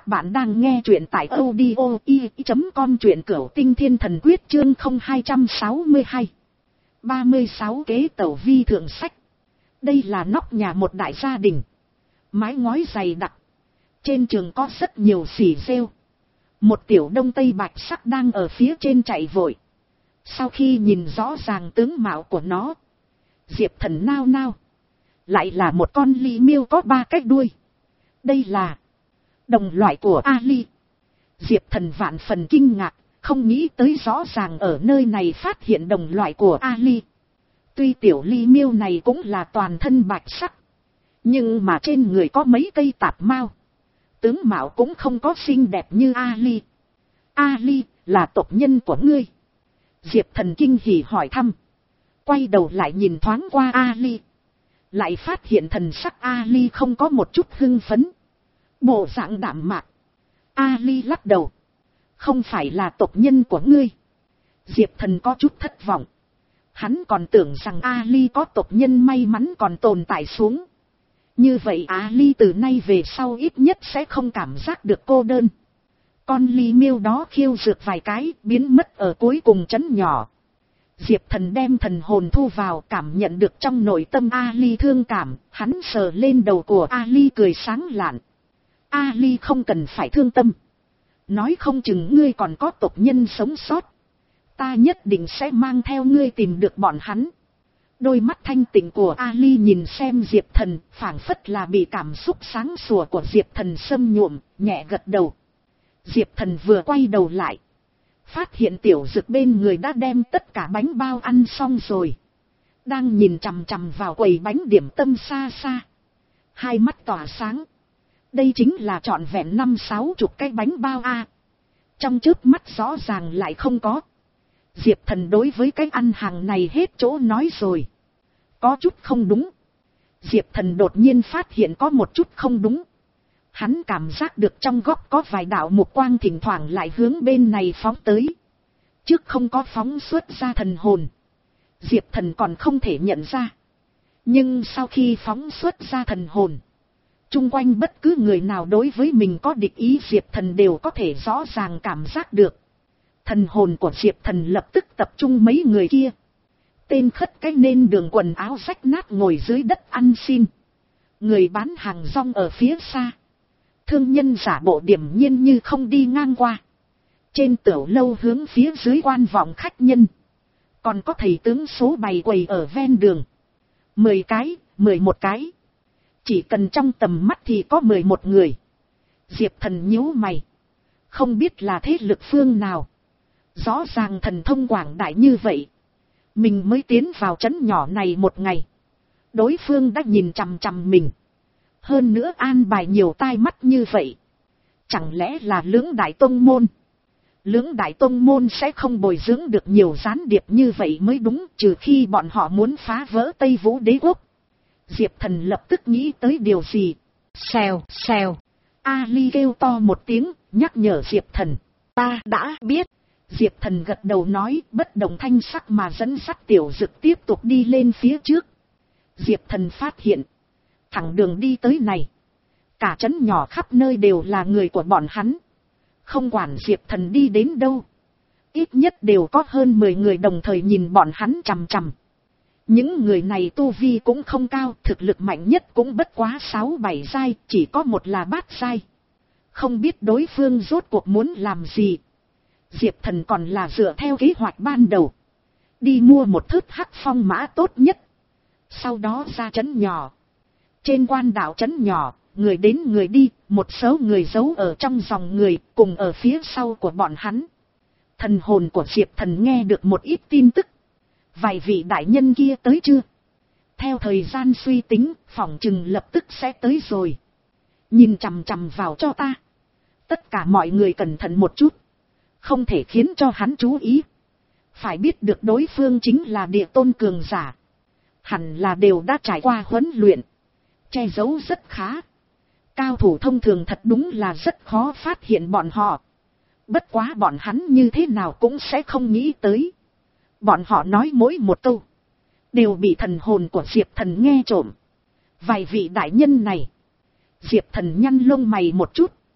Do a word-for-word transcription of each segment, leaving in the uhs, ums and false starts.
bạn đang nghe truyện tại audio i chấm com, truyện Cửu Tinh Thiên Thần Quyết chương không hai sáu hai. ba mươi sáu kế tẩu vi thượng sách. Đây là nóc nhà một đại gia đình. Mái ngói dày đặc. Trên trường có rất nhiều xỉ rêu. Một tiểu đông tây bạch sắc đang ở phía trên chạy vội. Sau khi nhìn rõ ràng tướng mạo của nó, Diệp Thần nao nao. Lại là một con ly miêu có ba cái đuôi. Đây là đồng loại của Ali. Diệp Thần vạn phần kinh ngạc, không nghĩ tới rõ ràng ở nơi này phát hiện đồng loại của Ali. Tuy tiểu ly miêu này cũng là toàn thân bạch sắc, nhưng mà trên người có mấy cây tạp mao. Tướng mạo cũng không có xinh đẹp như Ali. Ali, là tộc nhân của ngươi? Diệp Thần kinh hỉ hỏi thăm. Quay đầu lại nhìn thoáng qua Ali. Lại phát hiện thần sắc Ali không có một chút hưng phấn. Bộ dạng đạm mạc. Ali lắc đầu. Không phải là tộc nhân của ngươi. Diệp Thần có chút thất vọng. Hắn còn tưởng rằng Ali có tộc nhân may mắn còn tồn tại xuống. Như vậy Ali từ nay về sau ít nhất sẽ không cảm giác được cô đơn. Con ly miêu đó khiêu dược vài cái, biến mất ở cuối cùng trấn nhỏ. Diệp Thần đem thần hồn thu vào, cảm nhận được trong nội tâm Ali thương cảm, hắn sờ lên đầu của Ali cười sáng lạn. Ali không cần phải thương tâm. Nói không chừng ngươi còn có tộc nhân sống sót. Ta nhất định sẽ mang theo ngươi tìm được bọn hắn. Đôi mắt thanh tịnh của Ali nhìn xem Diệp Thần, phảng phất là bị cảm xúc sáng sủa của Diệp Thần xâm nhuộm, nhẹ gật đầu. Diệp Thần vừa quay đầu lại, phát hiện tiểu dực bên người đã đem tất cả bánh bao ăn xong rồi. Đang nhìn chằm chằm vào quầy bánh điểm tâm xa xa. Hai mắt tỏa sáng. Đây chính là trọn vẹn năm sáu chục cái bánh bao a. Trong chớp mắt rõ ràng lại không có. Diệp Thần đối với cái ăn hàng này hết chỗ nói rồi. Có chút không đúng. Diệp Thần đột nhiên phát hiện có một chút không đúng. Hắn cảm giác được trong góc có vài đạo mục quang thỉnh thoảng lại hướng bên này phóng tới. Trước không có phóng xuất ra thần hồn, Diệp Thần còn không thể nhận ra. Nhưng sau khi phóng xuất ra thần hồn, chung quanh bất cứ người nào đối với mình có địch ý Diệp Thần đều có thể rõ ràng cảm giác được. Thần hồn của Diệp Thần lập tức tập trung mấy người kia. Tên khất cái nên đường quần áo rách nát ngồi dưới đất ăn xin. Người bán hàng rong ở phía xa. Thương nhân giả bộ điềm nhiên như không đi ngang qua. Trên tiểu lâu hướng phía dưới quan vọng khách nhân. Còn có thầy tướng số bày quầy ở ven đường. Mười cái, mười một cái. Chỉ cần trong tầm mắt thì có mười một người. Diệp Thần nhíu mày. Không biết là thế lực phương nào. Rõ ràng thần thông quảng đại như vậy. Mình mới tiến vào trấn nhỏ này một ngày. Đối phương đã nhìn chằm chằm mình. Hơn nữa an bài nhiều tai mắt như vậy. Chẳng lẽ là Lưỡng Đại Tông Môn? Lưỡng Đại Tông Môn sẽ không bồi dưỡng được nhiều gián điệp như vậy mới đúng, trừ khi bọn họ muốn phá vỡ Tây Vũ Đế Quốc. Diệp Thần lập tức nghĩ tới điều gì. Xèo, xèo. Ali kêu to một tiếng, nhắc nhở Diệp Thần. Ta đã biết. Diệp Thần gật đầu nói, bất động thanh sắc mà dẫn dắt tiểu dực tiếp tục đi lên phía trước. Diệp Thần phát hiện, thẳng đường đi tới này, cả trấn nhỏ khắp nơi đều là người của bọn hắn. Không quản Diệp Thần đi đến đâu, ít nhất đều có hơn mười người đồng thời nhìn bọn hắn chằm chằm. Những người này tu vi cũng không cao, thực lực mạnh nhất cũng bất quá sáu bảy giai, chỉ có một là bát giai. Không biết đối phương rốt cuộc muốn làm gì. Diệp Thần còn là dựa theo kế hoạch ban đầu, đi mua một thớt hắc phong mã tốt nhất, sau đó ra trấn nhỏ. Trên quan đảo trấn nhỏ, người đến người đi, một số người giấu ở trong dòng người, cùng ở phía sau của bọn hắn. Thần hồn của Diệp Thần nghe được một ít tin tức. Vài vị đại nhân kia tới chưa? Theo thời gian suy tính, phỏng chừng lập tức sẽ tới rồi. Nhìn chằm chằm vào cho ta. Tất cả mọi người cẩn thận một chút. Không thể khiến cho hắn chú ý. Phải biết được đối phương chính là địa tôn cường giả. Hẳn là đều đã trải qua huấn luyện. Che giấu rất khá. Cao thủ thông thường thật đúng là rất khó phát hiện bọn họ. Bất quá bọn hắn như thế nào cũng sẽ không nghĩ tới. Bọn họ nói mỗi một câu đều bị thần hồn của Diệp Thần nghe trộm. Vài vị đại nhân này, Diệp Thần nhăn lông mày một chút.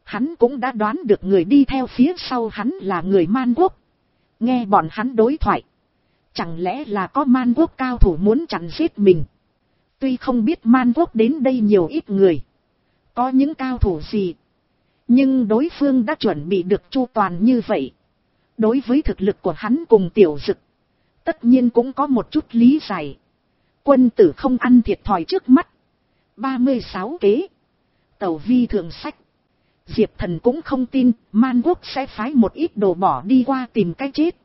Hắn cũng đã đoán được người đi theo phía sau hắn là người Man Quốc. Nghe bọn hắn đối thoại. Chẳng lẽ là có Man Quốc cao thủ muốn chặn giết mình. Tuy không biết Man Quốc đến đây nhiều ít người. Có những cao thủ gì. Nhưng đối phương đã chuẩn bị được chu toàn như vậy. Đối với thực lực của hắn cùng Tiểu Dực. Tất nhiên cũng có một chút lý giải. Quân tử không ăn thiệt thòi trước mắt. ba mươi sáu kế. Tẩu vi thượng sách. Diệp Thần cũng không tin Man Quốc sẽ phái một ít đồ bỏ đi qua tìm cái chết.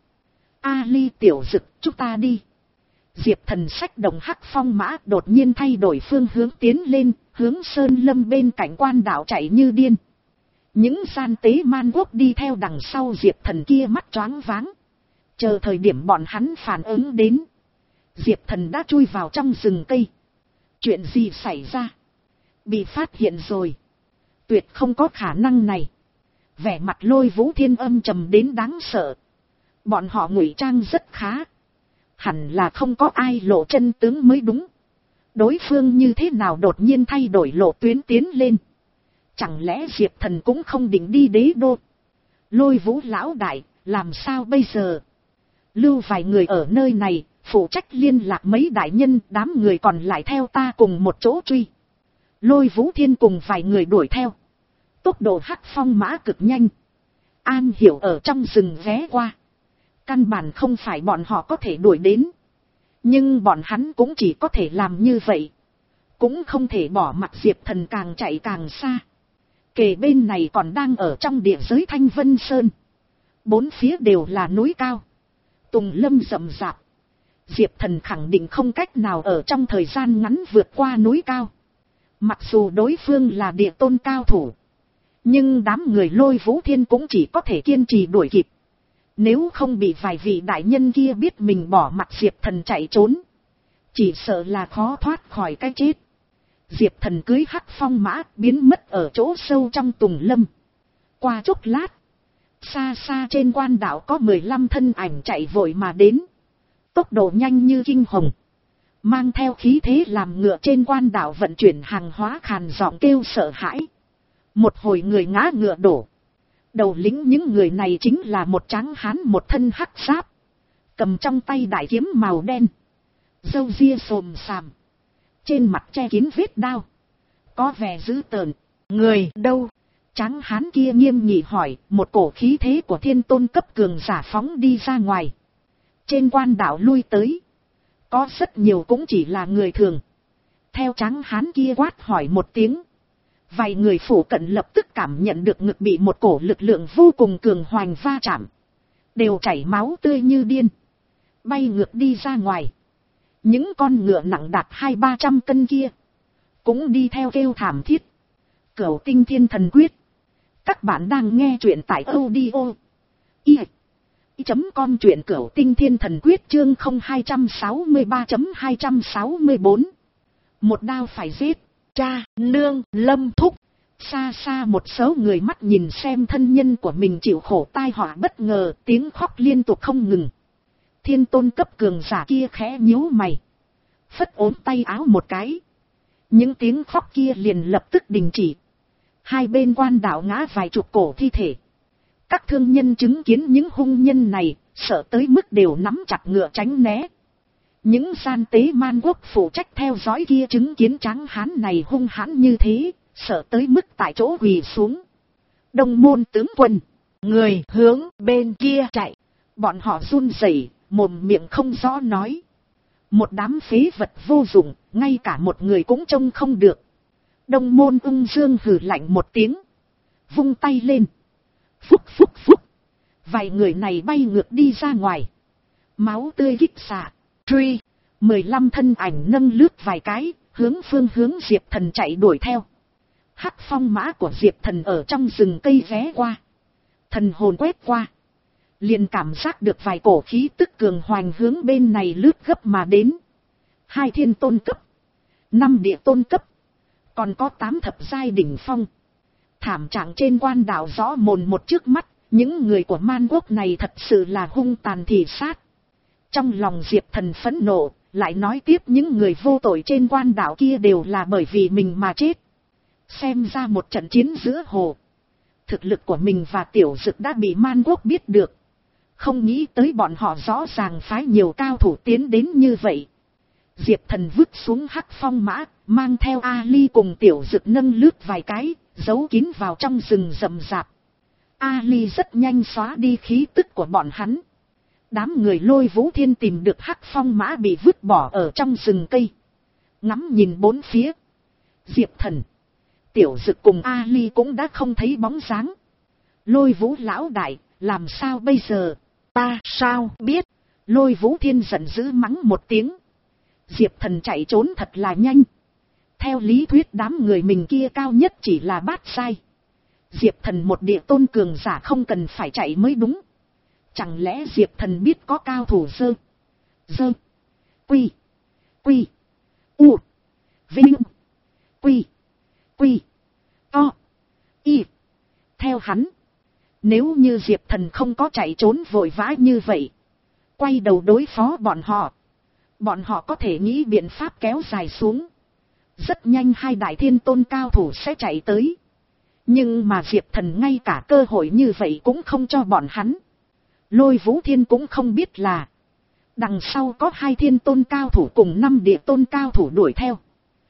A Ly, Tiểu Dực, chúng ta đi. Diệp Thần xách động hắc phong mã đột nhiên thay đổi phương hướng tiến lên, hướng Sơn Lâm bên cạnh quan đảo chạy như điên. Những gian tế Man Quốc đi theo đằng sau Diệp Thần kia mắt choáng váng. Chờ thời điểm bọn hắn phản ứng đến. Diệp Thần đã chui vào trong rừng cây. Chuyện gì xảy ra? Bị phát hiện rồi. Tuyệt không có khả năng này. Vẻ mặt Lôi Vũ Thiên âm trầm đến đáng sợ. Bọn họ ngụy trang rất khá. Hẳn là không có ai lộ chân tướng mới đúng. Đối phương như thế nào đột nhiên thay đổi lộ tuyến tiến lên. Chẳng lẽ Diệp Thần cũng không định đi đế đô. Lôi Vũ lão đại, làm sao bây giờ? Lưu vài người ở nơi này, phụ trách liên lạc mấy đại nhân, đám người còn lại theo ta cùng một chỗ truy. Lôi Vũ Thiên cùng vài người đuổi theo. Tốc độ hắc phong mã cực nhanh. An hiểu ở trong rừng ghé qua. Căn bản không phải bọn họ có thể đuổi đến. Nhưng bọn hắn cũng chỉ có thể làm như vậy. Cũng không thể bỏ mặc Diệp Thần càng chạy càng xa. Kề bên này còn đang ở trong địa giới Thanh Vân Sơn. Bốn phía đều là núi cao. Tùng lâm rậm rạp. Diệp Thần khẳng định không cách nào ở trong thời gian ngắn vượt qua núi cao. Mặc dù đối phương là địa tôn cao thủ. Nhưng đám người Lôi Vũ Thiên cũng chỉ có thể kiên trì đuổi kịp. Nếu không bị vài vị đại nhân kia biết mình bỏ mặt Diệp Thần chạy trốn. Chỉ sợ là khó thoát khỏi cái chết. Diệp Thần cưới hắc phong mã biến mất ở chỗ sâu trong tùng lâm. Qua chốc lát. Xa xa trên quan đảo có mười lăm thân ảnh chạy vội mà đến. Tốc độ nhanh như kinh hồng. Mang theo khí thế làm ngựa trên quan đảo vận chuyển hàng hóa khàn giọng kêu sợ hãi. Một hồi người ngã ngựa đổ. Đầu lĩnh những người này chính là một tráng hán một thân hắc giáp. Cầm trong tay đại kiếm màu đen. Râu ria xồm xàm. Trên mặt che kín vết đao. Có vẻ dữ tợn. Người đâu? Tráng hán kia nghiêm nghị hỏi. Một cổ khí thế của thiên tôn cấp cường giả phóng đi ra ngoài. Trên quan đảo lui tới. Có rất nhiều cũng chỉ là người thường. Theo tráng hán kia quát hỏi một tiếng. Vài người phủ cận lập tức cảm nhận được ngực bị một cổ lực lượng vô cùng cường hoành va chạm. Đều chảy máu tươi như điên. Bay ngược đi ra ngoài. Những con ngựa nặng đạt hai ba trăm cân kia. Cũng đi theo kêu thảm thiết. Cửu Tinh Thiên Thần Quyết. Các bạn đang nghe truyện tại audio. I. Chấm con truyện Cửu Tinh Thiên Thần Quyết chương không hai sáu ba chấm hai sáu bốn. Một đao phải giết. Cha, nương, lâm thúc. Xa xa một số người mắt nhìn xem thân nhân của mình chịu khổ tai họa bất ngờ, tiếng khóc liên tục không ngừng. Thiên tôn cấp cường giả kia khẽ nhíu mày. Phất ốm tay áo một cái. Những tiếng khóc kia liền lập tức đình chỉ. Hai bên quan đảo ngã vài chục cổ thi thể. Các thương nhân chứng kiến những hung nhân này, sợ tới mức đều nắm chặt ngựa tránh né. Những gian tế Man Quốc phụ trách theo dõi kia chứng kiến tráng hán này hung hãn như thế, sợ tới mức tại chỗ quỳ xuống. Đông môn tướng quân, người hướng bên kia chạy. Bọn họ run rẩy, mồm miệng không rõ nói. Một đám phế vật vô dụng, ngay cả một người cũng trông không được. Đông môn ung dương hừ lạnh một tiếng. Vung tay lên. Phúc phúc phúc. Vài người này bay ngược đi ra ngoài. Máu tươi kích xạ. Truy. Mười lăm thân ảnh nâng lướt vài cái, hướng phương hướng Diệp Thần chạy đuổi theo. Hắc phong mã của Diệp Thần ở trong rừng cây ghé qua. Thần hồn quét qua. Liền cảm giác được vài cổ khí tức cường hoành hướng bên này lướt gấp mà đến. Hai thiên tôn cấp. Năm địa tôn cấp. Còn có tám thập giai đỉnh phong. Thảm trạng trên quan đảo rõ mồn một trước mắt. Những người của Man Quốc này thật sự là hung tàn thị sát. Trong lòng Diệp Thần phẫn nộ. Lại nói tiếp những người vô tội trên quan đảo kia đều là bởi vì mình mà chết. Xem ra một trận chiến giữa hồ. Thực lực của mình và Tiểu Dực đã bị Man Quốc biết được. Không nghĩ tới bọn họ rõ ràng phái nhiều cao thủ tiến đến như vậy. Diệp Thần vứt xuống hắc phong mã, mang theo Ali cùng Tiểu Dực nâng lướt vài cái, giấu kín vào trong rừng rậm rạp. Ali rất nhanh xóa đi khí tức của bọn hắn. Đám người Lôi Vũ Thiên tìm được hắc phong mã bị vứt bỏ ở trong rừng cây. Ngắm nhìn bốn phía. Diệp Thần, Tiểu Dực cùng Ali cũng đã không thấy bóng dáng. Lôi Vũ lão đại, làm sao bây giờ? Ta sao biết? Lôi Vũ Thiên giận dữ mắng một tiếng. Diệp Thần chạy trốn thật là nhanh. Theo lý thuyết đám người mình kia cao nhất chỉ là bát sai. Diệp Thần một địa tôn cường giả không cần phải chạy mới đúng. Chẳng lẽ Diệp Thần biết có cao thủ dơ, dơ, quy, quy, u, vinh, quy, quy, to, y. Theo hắn, nếu như Diệp Thần không có chạy trốn vội vã như vậy, quay đầu đối phó bọn họ, bọn họ có thể nghĩ biện pháp kéo dài xuống. Rất nhanh hai đại thiên tôn cao thủ sẽ chạy tới. Nhưng mà Diệp Thần ngay cả cơ hội như vậy cũng không cho bọn hắn. Lôi Vũ Thiên cũng không biết là đằng sau có hai thiên tôn cao thủ cùng năm địa tôn cao thủ đuổi theo.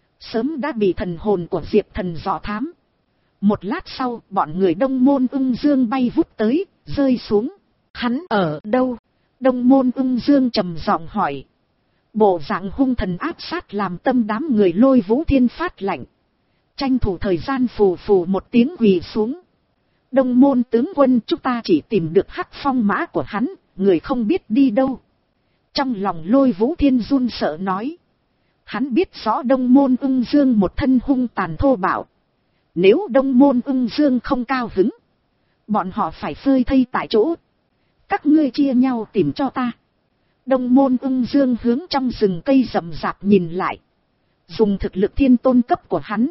Sớm đã bị thần hồn của Diệp Thần dò thám. Một lát sau bọn người Đông Môn Ưng Dương bay vút tới, rơi xuống. Hắn ở đâu? Đông Môn Ưng Dương trầm giọng hỏi. Bộ dạng hung thần áp sát làm tâm đám người Lôi Vũ Thiên phát lạnh. Tranh thủ thời gian phù phù một tiếng quỳ xuống. Đông Môn tướng quân, chúng ta chỉ tìm được hắc phong mã của hắn, người không biết đi đâu. Trong lòng Lôi Vũ Thiên run sợ nói. Hắn biết rõ Đông Môn Ưng Dương một thân hung tàn thô bạo. Nếu Đông Môn Ưng Dương không cao hứng, bọn họ phải phơi thây tại chỗ. Các ngươi chia nhau tìm cho ta. Đông Môn Ưng Dương hướng trong rừng cây rậm rạp nhìn lại. Dùng thực lực thiên tôn cấp của hắn,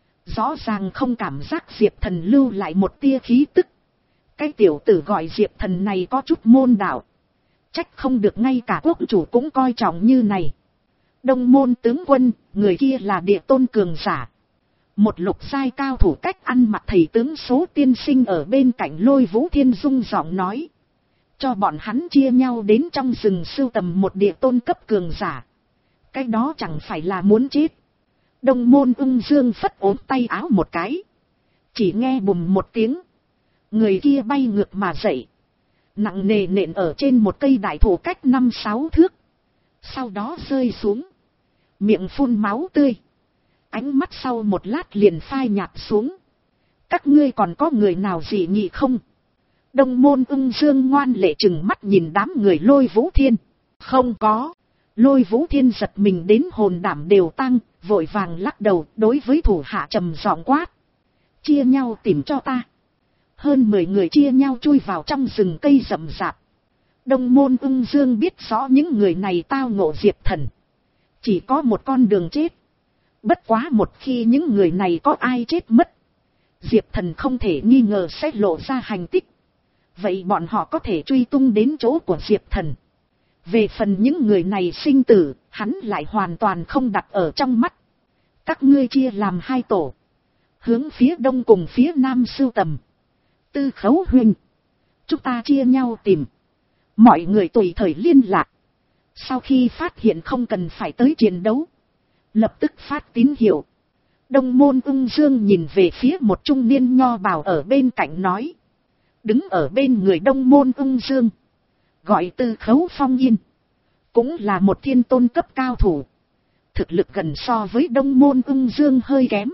rõ ràng không cảm giác Diệp Thần lưu lại một tia khí tức. Cái tiểu tử gọi Diệp Thần này có chút môn đạo. Trách không được ngay cả quốc chủ cũng coi trọng như này. Đông Môn tướng quân, người kia là địa tôn cường giả. Một lục giai cao thủ cách ăn mặc thầy tướng số tiên sinh ở bên cạnh Lôi Vũ Thiên rung giọng nói. Cho bọn hắn chia nhau đến trong rừng sưu tầm một địa tôn cấp cường giả. Cái đó chẳng phải là muốn chết. Đông Môn Ưng Dương phất ốm tay áo một cái. Chỉ nghe bùm một tiếng. Người kia bay ngược mà dậy. Nặng nề nện ở trên một cây đại thụ cách năm sáu thước. Sau đó rơi xuống. Miệng phun máu tươi. Ánh mắt sau một lát liền phai nhạt xuống. Các ngươi còn có người nào dị nghị không? Đông Môn Ưng Dương ngoan lệ chừng mắt nhìn đám người Lôi Vũ Thiên. Không có. Lôi Vũ Thiên giật mình đến hồn đảm đều tăng, vội vàng lắc đầu đối với thủ hạ trầm giọng quát. Chia nhau tìm cho ta. Hơn mười người chia nhau chui vào trong rừng cây rậm rạp. Đông Môn Ưng Dương biết rõ những người này tao ngộ Diệp Thần. Chỉ có một con đường chết. Bất quá một khi những người này có ai chết mất, Diệp Thần không thể nghi ngờ sẽ lộ ra hành tích. Vậy bọn họ có thể truy tung đến chỗ của Diệp Thần. Về phần những người này sinh tử, hắn lại hoàn toàn không đặt ở trong mắt. Các ngươi chia làm hai tổ. Hướng phía đông cùng phía nam sưu tầm. Tư Khấu huynh, chúng ta chia nhau tìm. Mọi người tùy thời liên lạc. Sau khi phát hiện không cần phải tới chiến đấu, lập tức phát tín hiệu. Đông Môn Ưng Dương nhìn về phía một trung niên nho bào ở bên cạnh nói. Đứng ở bên người Đông Môn Ưng Dương, gọi Tư Khấu Phong Yên, cũng là một thiên tôn cấp cao thủ. Thực lực gần so với Đông Môn Ưng Dương hơi kém.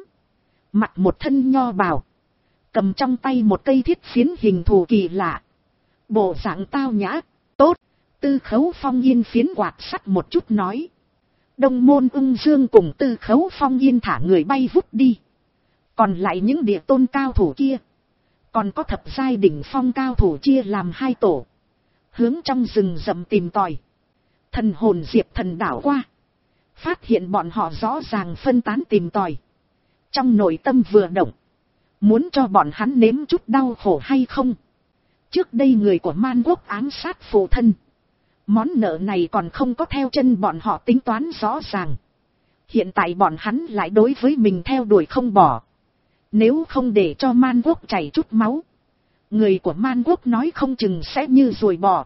Mặc một thân nho bào, cầm trong tay một cây thiết phiến hình thù kỳ lạ. Bộ dạng tao nhã, tốt. Tư Khấu Phong Yên phiến quạt sắt một chút nói. Đông Môn Ưng Dương cùng Tư Khấu Phong Yên thả người bay vút đi. Còn lại những địa tôn cao thủ kia, còn có thập giai đỉnh phong cao thủ chia làm hai tổ. Hướng trong rừng rậm tìm tòi. Thần hồn Diệp Thần đảo qua. Phát hiện bọn họ rõ ràng phân tán tìm tòi. Trong nội tâm vừa động. Muốn cho bọn hắn nếm chút đau khổ hay không. Trước đây người của Man Quốc ám sát phụ thân. Món nợ này còn không có theo chân bọn họ tính toán rõ ràng. Hiện tại bọn hắn lại đối với mình theo đuổi không bỏ. Nếu không để cho Man Quốc chảy chút máu, người của Man Quốc nói không chừng sẽ như ruồi bò.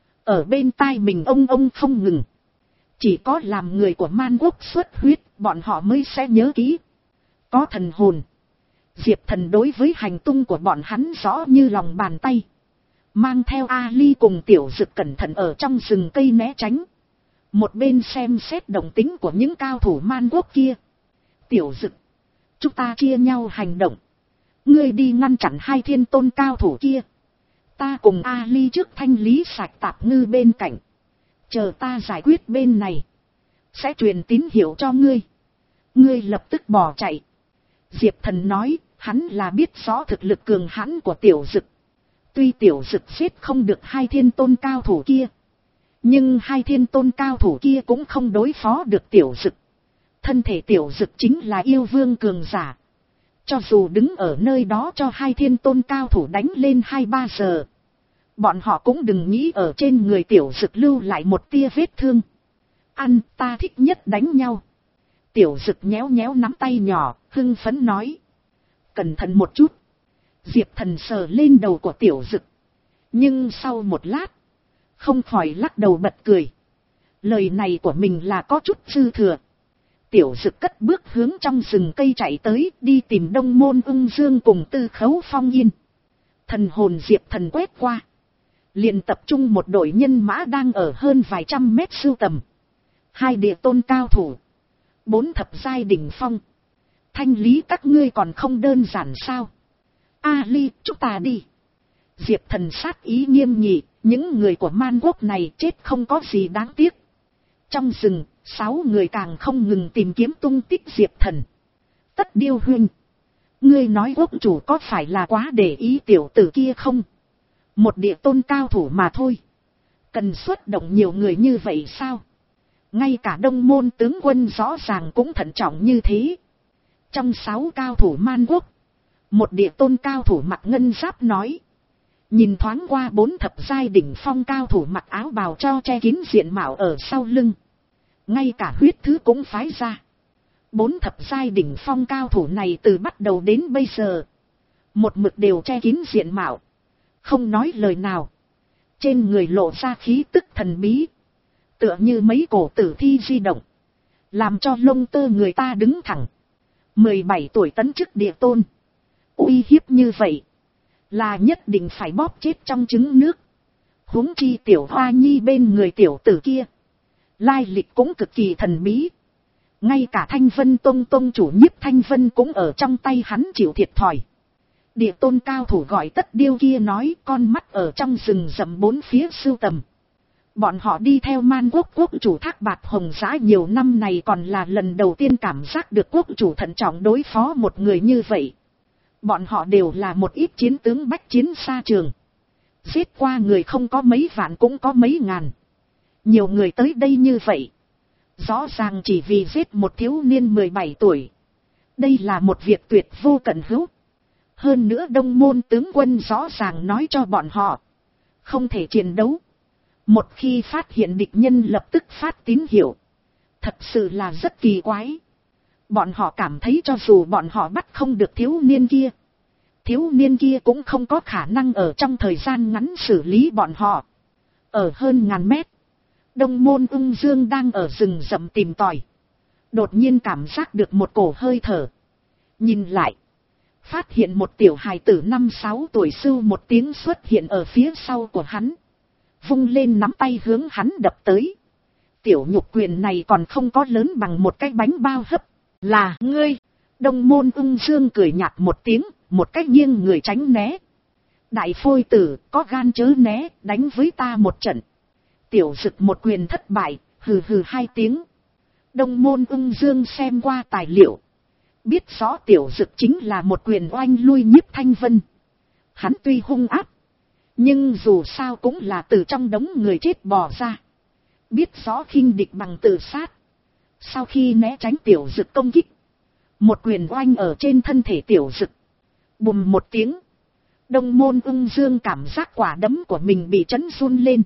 Ở bên tai mình ông ông không ngừng. Chỉ có làm người của Man Quốc xuất huyết, bọn họ mới sẽ nhớ kỹ. Có thần hồn. Diệp Thần đối với hành tung của bọn hắn rõ như lòng bàn tay. Mang theo Ali cùng Tiểu Dực cẩn thận ở trong rừng cây né tránh. Một bên xem xét động tính của những cao thủ Man Quốc kia. Tiểu Dực, chúng ta chia nhau hành động. Ngươi đi ngăn chặn hai thiên tôn cao thủ kia. Ta cùng Ali trước thanh lý sạch tạp ngư bên cạnh. Chờ ta giải quyết bên này. Sẽ truyền tín hiệu cho ngươi. Ngươi lập tức bỏ chạy. Diệp Thần nói, hắn là biết rõ thực lực cường hãn của Tiểu Dực. Tuy Tiểu Dực giết không được hai thiên tôn cao thủ kia. Nhưng hai thiên tôn cao thủ kia cũng không đối phó được Tiểu Dực. Thân thể Tiểu Dực chính là yêu vương cường giả. Cho dù đứng ở nơi đó cho hai thiên tôn cao thủ đánh lên hai ba giờ. Bọn họ cũng đừng nghĩ ở trên người Tiểu Dực lưu lại một tia vết thương. Ăn, ta thích nhất đánh nhau. Tiểu Dực nhéo nhéo nắm tay nhỏ, hưng phấn nói. Cẩn thận một chút. Diệp Thần sờ lên đầu của Tiểu Dực. Nhưng sau một lát, không khỏi lắc đầu bật cười. Lời này của mình là có chút dư thừa. Tiểu Dực cất bước hướng trong rừng cây chạy tới, đi tìm Đông Môn Ưng Dương cùng Tư Khấu Phong Yên. Thần hồn Diệp Thần quét qua. Liền tập trung một đội nhân mã đang ở hơn vài trăm mét sưu tầm. Hai địa tôn cao thủ. Bốn thập giai đỉnh phong. Thanh lý các ngươi còn không đơn giản sao? Ali, chúng ta đi. Diệp Thần sát ý nghiêm nghị, những người của Man Quốc này chết không có gì đáng tiếc. Trong rừng, sáu người càng không ngừng tìm kiếm tung tích Diệp Thần. Tất Điêu huynh, ngươi nói quốc chủ có phải là quá để ý tiểu tử kia không? Một địa tôn cao thủ mà thôi. Cần xuất động nhiều người như vậy sao? Ngay cả Đông Môn tướng quân rõ ràng cũng thận trọng như thế. Trong sáu cao thủ Man Quốc, một địa tôn cao thủ mặc ngân giáp nói. Nhìn thoáng qua bốn thập giai đỉnh phong cao thủ mặc áo bào cho che kín diện mạo ở sau lưng. Ngay cả huyết thứ cũng phái ra. Bốn thập giai đỉnh phong cao thủ này từ bắt đầu đến bây giờ. Một mực đều che kín diện mạo. Không nói lời nào. Trên người lộ ra khí tức thần bí. Tựa như mấy cổ tử thi di động. Làm cho lông tơ người ta đứng thẳng. mười bảy tuổi tấn chức địa tôn. Uy hiếp như vậy. Là nhất định phải bóp chết trong trứng nước. Huống chi tiểu hoa nhi bên người tiểu tử kia. Lai lịch cũng cực kỳ thần bí. Ngay cả Thanh Vân Tông Tông chủ Nhiếp Thanh Vân cũng ở trong tay hắn chịu thiệt thòi. Địa tôn cao thủ gọi Tất Điêu kia nói, con mắt ở trong rừng rậm bốn phía sưu tầm. Bọn họ đi theo Man Quốc quốc chủ Thác Bạt Hồng Giã nhiều năm này còn là lần đầu tiên cảm giác được quốc chủ thận trọng đối phó một người như vậy. Bọn họ đều là một ít chiến tướng bách chiến xa trường. Giết qua người không có mấy vạn cũng có mấy ngàn. Nhiều người tới đây như vậy. Rõ ràng chỉ vì giết một thiếu niên mười bảy tuổi. Đây là một việc tuyệt vô cận hữu. Hơn nữa Đông Môn tướng quân rõ ràng nói cho bọn họ. Không thể chiến đấu. Một khi phát hiện địch nhân lập tức phát tín hiệu. Thật sự là rất kỳ quái. Bọn họ cảm thấy cho dù bọn họ bắt không được thiếu niên kia. Thiếu niên kia cũng không có khả năng ở trong thời gian ngắn xử lý bọn họ. Ở hơn ngàn mét. Đông Môn Ưng Dương đang ở rừng rậm tìm tòi. Đột nhiên cảm giác được một cổ hơi thở. Nhìn lại. Phát hiện một tiểu hài tử năm sáu tuổi sưu một tiếng xuất hiện ở phía sau của hắn. Vung lên nắm tay hướng hắn đập tới. Tiểu nhục quyền này còn không có lớn bằng một cái bánh bao hấp. Là ngươi. Đông Môn Ưng Dương cười nhạt một tiếng. Một cách nghiêng người tránh né. Đại phôi tử có gan chớ né. Đánh với ta một trận. Tiểu Dực một quyền thất bại. Hừ hừ hai tiếng. Đông Môn Ưng Dương xem qua tài liệu. Biết rõ Tiểu Dực chính là một quyền oanh lui Nhiếp Thanh Vân. Hắn tuy hung ác. Nhưng dù sao cũng là từ trong đống người chết bò ra. Biết rõ khinh địch bằng tự sát. Sau khi né tránh Tiểu Dực công kích. Một quyền oanh ở trên thân thể Tiểu Dực. Bùm một tiếng. Đông Môn Ưng Dương cảm giác quả đấm của mình bị chấn run lên.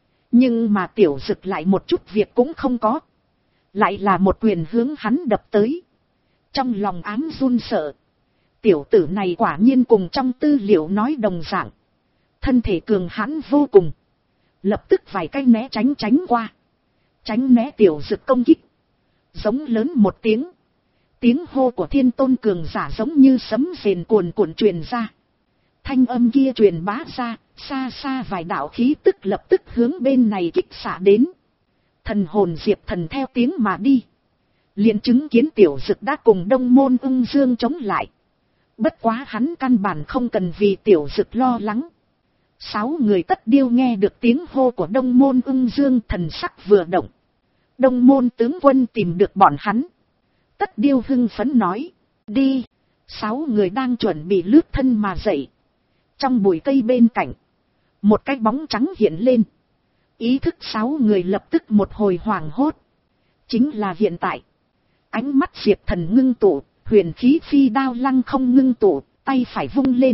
Nhưng mà Tiểu Dực lại một chút việc cũng không có. Lại là một quyền hướng hắn đập tới. Trong lòng ám run sợ. Tiểu tử này quả nhiên cùng trong tư liệu nói đồng dạng. Thân thể cường hãn vô cùng. Lập tức vài cái né tránh tránh qua. Tránh né tiểu dực công kích. Giống lớn một tiếng. Tiếng hô của thiên tôn cường giả giống như sấm rền cuồn cuộn truyền ra. Thanh âm kia truyền bá ra, xa xa vài đạo khí tức lập tức hướng bên này kích xạ đến. Thần hồn Diệp Thần theo tiếng mà đi. Liền chứng kiến tiểu dực đã cùng Đông Môn Ưng Dương chống lại. Bất quá hắn căn bản không cần vì tiểu dực lo lắng. Sáu người Tất Điêu nghe được tiếng hô của Đông Môn Ưng Dương, thần sắc vừa động. Đông Môn tướng quân tìm được bọn hắn. Tất Điêu hưng phấn nói, đi. Sáu người đang chuẩn bị lướt thân mà dậy. Trong bụi cây bên cạnh, một cái bóng trắng hiện lên. Ý thức sáu người lập tức một hồi hoảng hốt. Chính là hiện tại. Ánh mắt Diệp Thần ngưng tụ, huyền khí phi đao lăng không ngưng tụ, tay phải vung lên.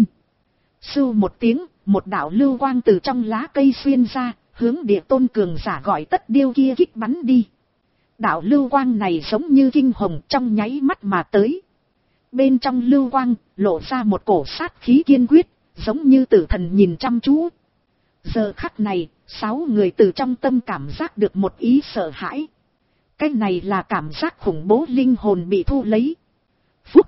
Sưu một tiếng, một đạo lưu quang từ trong lá cây xuyên ra, hướng Địa Tôn cường giả gọi Tất Điêu kia kích bắn đi. Đạo lưu quang này giống như kinh hồng trong nháy mắt mà tới. Bên trong lưu quang, lộ ra một cổ sát khí kiên quyết, giống như tử thần nhìn chăm chú. Giờ khắc này, sáu người từ trong tâm cảm giác được một ý sợ hãi. Cái này là cảm giác khủng bố, linh hồn bị thu lấy. Phúc!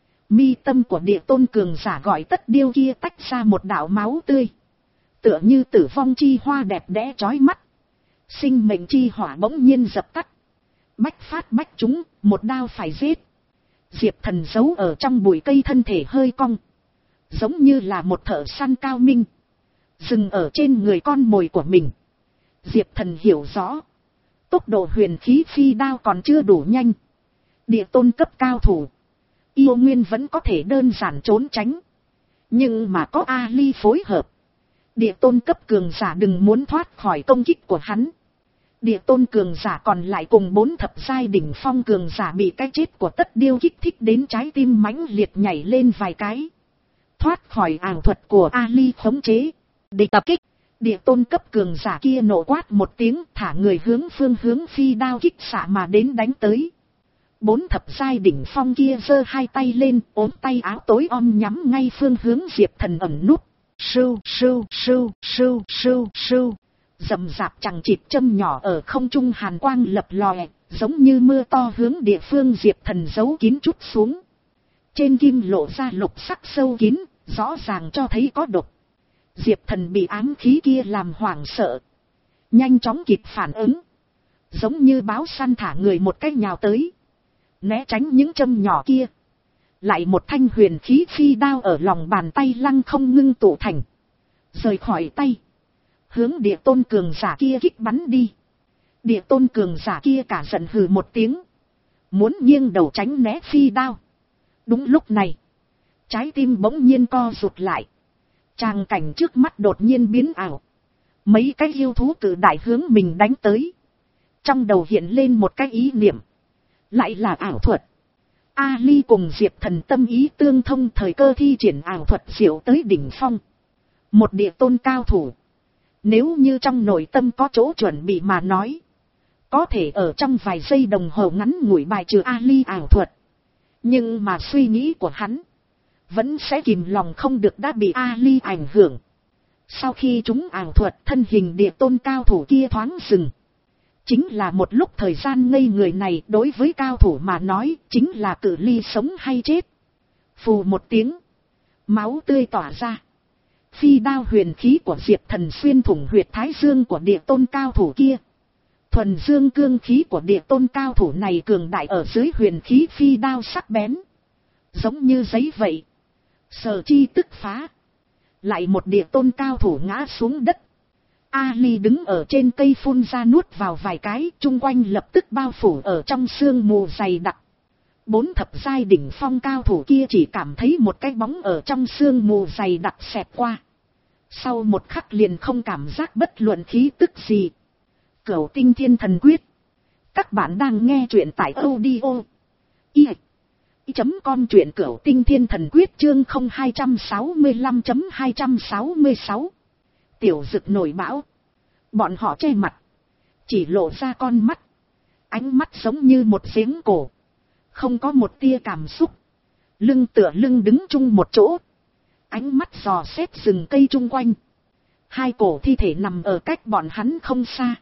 Mi tâm của Địa Tôn cường giả gọi Tất Điêu kia tách ra một đạo máu tươi. Tựa như tử vong chi hoa đẹp đẽ chói mắt. Sinh mệnh chi hỏa bỗng nhiên dập tắt. Bách phát bách chúng, một đao phải giết. Diệp Thần giấu ở trong bụi cây, thân thể hơi cong. Giống như là một thợ săn cao minh. Dừng ở trên người con mồi của mình. Diệp Thần hiểu rõ. Tốc độ huyền khí phi đao còn chưa đủ nhanh. Địa tôn cấp cao thủ. Yêu Nguyên vẫn có thể đơn giản trốn tránh. Nhưng mà có Ali phối hợp. Địa tôn cấp cường giả đừng muốn thoát khỏi công kích của hắn. Địa tôn cường giả còn lại cùng bốn thập giai đỉnh phong cường giả bị cái chết của Tất Điêu kích thích đến trái tim mãnh liệt nhảy lên vài cái. Thoát khỏi ảo thuật của Ali khống chế. Địch tập kích. Địa tôn cấp cường giả kia nổ quát một tiếng, thả người hướng phương hướng phi đao kích xạ mà đến đánh tới. Bốn thập giai đỉnh phong kia giơ hai tay lên, ốm tay áo tối om nhắm ngay phương hướng Diệp Thần ẩn núp. Sưu sưu sưu sưu sưu sưu. Rầm rạp chẳng chịt châm nhỏ ở không trung hàn quang lập lòe, giống như mưa to hướng địa phương Diệp Thần giấu kín chút xuống. Trên kim lộ ra lục sắc sâu kín, rõ ràng cho thấy có độc. Diệp Thần bị ám khí kia làm hoảng sợ. Nhanh chóng kịp phản ứng. Giống như báo săn thả người một cách nhào tới. Né tránh những châm nhỏ kia. Lại một thanh huyền khí phi đao ở lòng bàn tay lăng không ngưng tụ thành. Rời khỏi tay. Hướng Địa Tôn cường giả kia kích bắn đi. Địa Tôn cường giả kia cả giận hừ một tiếng. Muốn nghiêng đầu tránh né phi đao. Đúng lúc này. Trái tim bỗng nhiên co rụt lại. Tràng cảnh trước mắt đột nhiên biến ảo. Mấy cái yêu thú cử đại hướng mình đánh tới. Trong đầu hiện lên một cái ý niệm. Lại là ảo thuật. Ali cùng Diệp Thần tâm ý tương thông, thời cơ thi triển ảo thuật diệu tới đỉnh phong. Một địa tôn cao thủ. Nếu như trong nội tâm có chỗ chuẩn bị mà nói. Có thể ở trong vài giây đồng hồ ngắn ngủi bài trừ Ali ảo thuật. Nhưng mà suy nghĩ của hắn. Vẫn sẽ kìm lòng không được đã bị Ali ảnh hưởng. Sau khi chúng ảo thuật, thân hình địa tôn cao thủ kia thoáng dừng. Chính là một lúc thời gian ngây người này đối với cao thủ mà nói chính là cự ly sống hay chết. Phù một tiếng. Máu tươi tỏa ra. Phi đao huyền khí của Diệp Thần xuyên thủng huyệt thái dương của địa tôn cao thủ kia. Thuần dương cương khí của địa tôn cao thủ này cường đại ở dưới huyền khí phi đao sắc bén. Giống như giấy vậy. Sở chi tức phá. Lại một địa tôn cao thủ ngã xuống đất. Ali đứng ở trên cây phun ra nuốt vào vài cái, chung quanh lập tức bao phủ ở trong sương mù dày đặc. Bốn thập giai đỉnh phong cao thủ kia chỉ cảm thấy một cái bóng ở trong sương mù dày đặc xẹt qua. Sau một khắc liền không cảm giác bất luận khí tức gì. Cửu Tinh Thiên Thần Quyết. Các bạn đang nghe truyện tại audio i chấm com, truyện Cửu Tinh Thiên Thần Quyết chương không hai sáu lăm chấm hai sáu sáu. Tiểu Dực nổi bão. Bọn họ che mặt. Chỉ lộ ra con mắt. Ánh mắt giống như một giếng cổ. Không có một tia cảm xúc. lưng tựa lưng đứng chung một chỗ, ánh mắt dò xét rừng cây chung quanh. Hai cổ thi thể nằm ở cách bọn hắn không xa,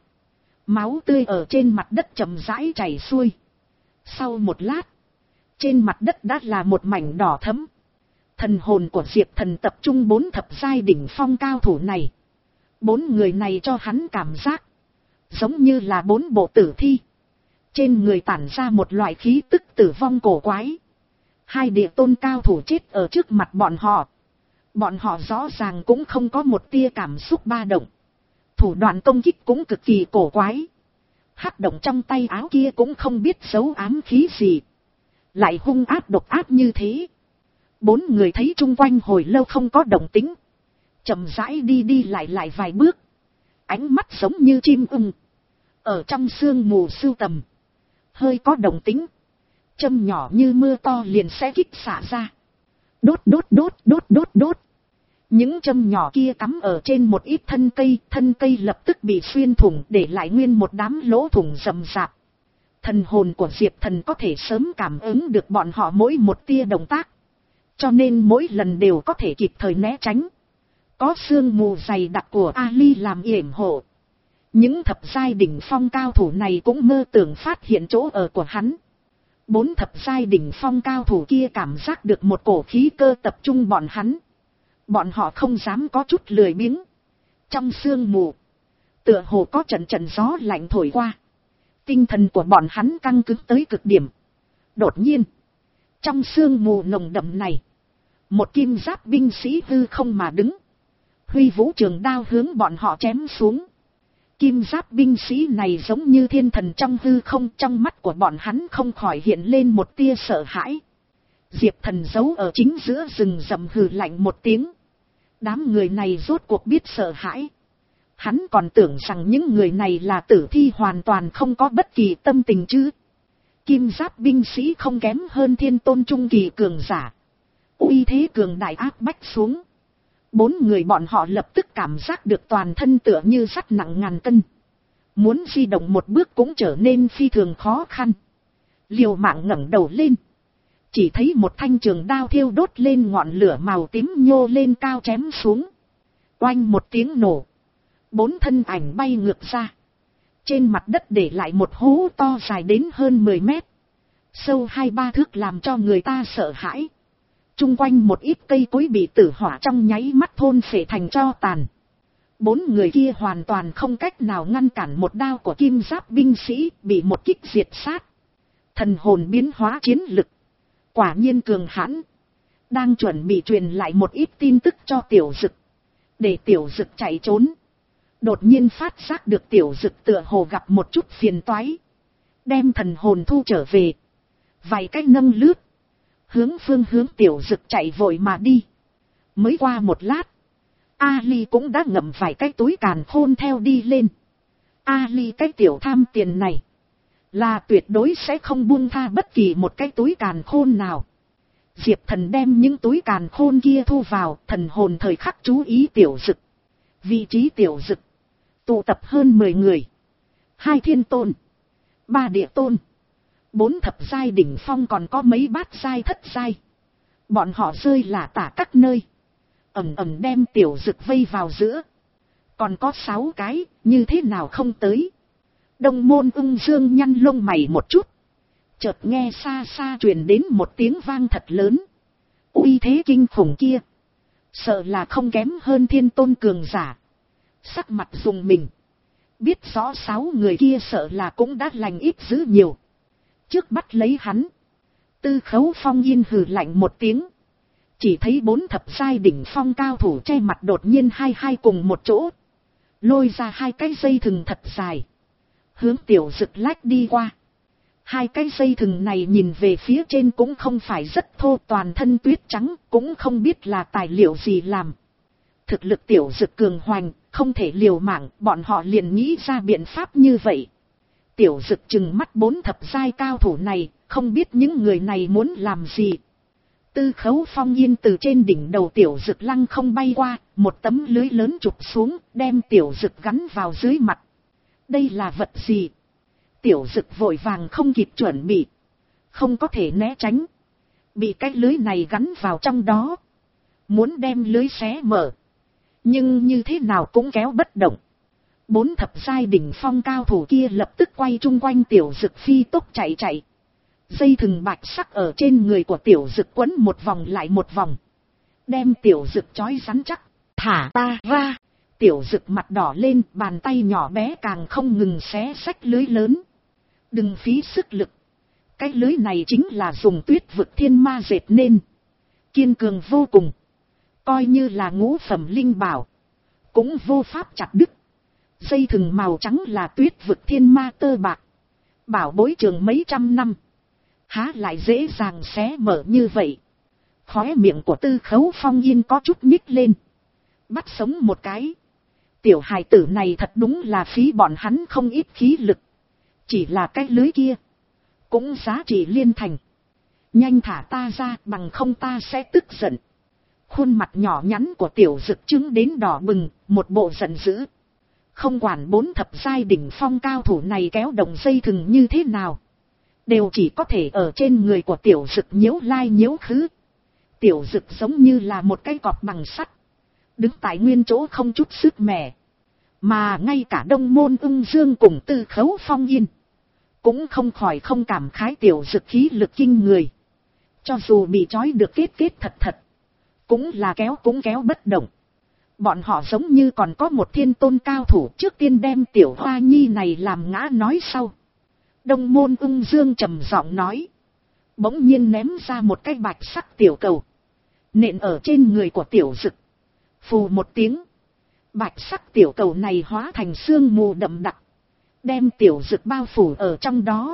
máu tươi ở trên mặt đất chậm rãi chảy xuôi. Sau một lát, trên mặt đất đã là một mảnh đỏ thẫm. Thần hồn của Diệp Thần tập trung bốn thập giai đỉnh phong cao thủ này. Bốn người này cho hắn cảm giác giống như là bốn bộ tử thi. Trên người tản ra một loại khí tức tử vong cổ quái. Hai địa tôn cao thủ chết ở trước mặt bọn họ. Bọn họ rõ ràng cũng không có một tia cảm xúc ba động. Thủ đoạn công kích cũng cực kỳ cổ quái. Hắc động trong tay áo kia cũng không biết giấu ám khí gì, lại hung ác độc ác như thế. Bốn người thấy chung quanh hồi lâu không có động tĩnh, chậm rãi đi đi lại lại vài bước, ánh mắt giống như chim ưng ở trong sương mù sưu tầm. Hơi có động tĩnh, châm nhỏ như mưa to liền sẽ kích xả ra. Đốt đốt đốt đốt đốt đốt. Những châm nhỏ kia cắm ở trên một ít thân cây, thân cây lập tức bị xuyên thủng, để lại nguyên một đám lỗ thủng rậm rạp. Thần hồn của Diệp Thần có thể sớm cảm ứng được bọn họ mỗi một tia động tác, cho nên mỗi lần đều có thể kịp thời né tránh. Có sương mù dày đặc của Ali làm yểm hộ, những thập giai đỉnh phong cao thủ này cũng mơ tưởng phát hiện chỗ ở của hắn. Bốn thập giai đỉnh phong cao thủ kia cảm giác được một cổ khí cơ tập trung bọn hắn. Bọn họ không dám có chút lười biếng. Trong sương mù, tựa hồ có trận trận gió lạnh thổi qua. Tinh thần của bọn hắn căng cứng tới cực điểm. Đột nhiên, trong sương mù nồng đậm này, một kim giáp binh sĩ hư không mà đứng, huy vũ trường đao hướng bọn họ chém xuống. Kim giáp binh sĩ này giống như thiên thần trong hư không, trong mắt của bọn hắn không khỏi hiện lên một tia sợ hãi. Diệp Thần giấu ở chính giữa rừng rậm hừ lạnh một tiếng. Đám người này rốt cuộc biết sợ hãi. Hắn còn tưởng rằng những người này là tử thi hoàn toàn không có bất kỳ tâm tình chứ. Kim giáp binh sĩ không kém hơn thiên tôn trung kỳ cường giả. Uy thế cường đại áp bách xuống. Bốn người bọn họ lập tức cảm giác được toàn thân tựa như sắt nặng ngàn cân. Muốn di động một bước cũng trở nên phi thường khó khăn. Liều mạng ngẩng đầu lên, chỉ thấy một thanh trường đao thiêu đốt lên ngọn lửa màu tím nhô lên cao chém xuống. Oanh một tiếng nổ, bốn thân ảnh bay ngược ra. Trên mặt đất để lại một hố to dài đến hơn mười mét, sâu hai ba thước làm cho người ta sợ hãi. Trung quanh một ít cây cối bị tử hỏa trong nháy mắt thôn phệ thành tro tàn. Bốn người kia hoàn toàn không cách nào ngăn cản một đao của kim giáp binh sĩ, bị một kích diệt sát. Thần hồn biến hóa chiến lực quả nhiên cường hãn. Đang chuẩn bị truyền lại một ít tin tức cho Tiểu Dực, để Tiểu Dực chạy trốn. Đột nhiên phát giác được Tiểu Dực tựa hồ gặp một chút phiền toái, đem thần hồn thu trở về. Vài cách nâng lướt, hướng phương hướng Tiểu Dực chạy vội mà đi. Mới qua một lát, Ali cũng đã ngậm vài cái túi càn khôn theo đi lên. Ali cái tiểu tham tiền này, là tuyệt đối sẽ không buông tha bất kỳ một cái túi càn khôn nào. Diệp Thần đem những túi càn khôn kia thu vào, thần hồn thời khắc chú ý Tiểu Dực. Vị trí Tiểu Dực tụ tập hơn mười người, hai thiên tôn, ba địa tôn, bốn thập giai đỉnh phong, còn có mấy bát giai thất giai. Bọn họ rơi lả tả các nơi, ẩm ẩm đem Tiểu Dực vây vào giữa. Còn có sáu cái, như thế nào không tới? Đông Môn Ưng Dương nhăn lông mày một chút, chợt nghe xa xa truyền đến một tiếng vang thật lớn. Uy thế kinh khủng kia, sợ là không kém hơn thiên tôn cường giả. Sắc mặt dùng mình, biết rõ sáu người kia sợ là cũng đã lành ít dữ nhiều. Trước bắt lấy hắn, Tư Khấu Phong yên hừ lạnh một tiếng. Chỉ thấy bốn thập giai đỉnh phong cao thủ che mặt đột nhiên hai hai cùng một chỗ, lôi ra hai cái dây thừng thật dài, hướng Tiểu Dực lách đi qua. Hai cái dây thừng này nhìn về phía trên cũng không phải rất thô, toàn thân tuyết trắng, cũng không biết là tài liệu gì làm. Thực lực Tiểu Dực cường hoành, không thể liều mạng, bọn họ liền nghĩ ra biện pháp như vậy. Tiểu Dực trừng mắt bốn thập giai cao thủ này, không biết những người này muốn làm gì. Tư Khấu Phong yên từ trên đỉnh đầu Tiểu Dực lăng không bay qua, một tấm lưới lớn chụp xuống, đem Tiểu Dực gắn vào dưới mặt. Đây là vật gì? Tiểu Dực vội vàng không kịp chuẩn bị, không có thể né tránh, bị cái lưới này gắn vào trong đó, muốn đem lưới xé mở, nhưng như thế nào cũng kéo bất động. Bốn thập giai đỉnh phong cao thủ kia lập tức quay chung quanh tiểu dực phi tốc chạy chạy. Dây thừng bạch sắc ở trên người của tiểu dực quấn một vòng lại một vòng, đem tiểu dực trói rắn chắc. Thả ta ra! Tiểu dực mặt đỏ lên, bàn tay nhỏ bé càng không ngừng xé xách lưới lớn. Đừng phí sức lực. Cái lưới này chính là dùng tuyết vực thiên ma dệt nên, kiên cường vô cùng, coi như là ngũ phẩm linh bảo cũng vô pháp chặt đứt. Dây thừng màu trắng là tuyết vực thiên ma tơ bạc, bảo bối trường mấy trăm năm, há lại dễ dàng xé mở như vậy. Khóe miệng của Tư Khấu Phong Yên có chút nhích lên, bắt sống một cái. Tiểu hài tử này thật đúng là phí bọn hắn không ít khí lực. Chỉ là cái lưới kia cũng giá trị liên thành. Nhanh thả ta ra, bằng không ta sẽ tức giận. Khuôn mặt nhỏ nhắn của tiểu dực trứng đến đỏ bừng, một bộ giận dữ. Không quản bốn thập giai đỉnh phong cao thủ này kéo động dây thừng như thế nào, đều chỉ có thể ở trên người của tiểu dực nhiễu lai nhiễu khứ. Tiểu dực giống như là một cái cọp bằng sắt, đứng tại nguyên chỗ không chút sức mẻ. Mà ngay cả Đông Môn Ưng Dương cùng Tư Khấu Phong Yên cũng không khỏi không cảm khái tiểu dực khí lực kinh người. Cho dù bị trói được kết kết thật thật, cũng là kéo cũng kéo bất động. Bọn họ giống như còn có một thiên tôn cao thủ trước tiên đem tiểu hoa nhi này làm ngã nói sau. Đông Môn Ưng Dương trầm giọng nói, bỗng nhiên ném ra một cái bạch sắc tiểu cầu, nện ở trên người của tiểu dực. Phù một tiếng, bạch sắc tiểu cầu này hóa thành sương mù đậm đặc, đem tiểu dực bao phủ ở trong đó.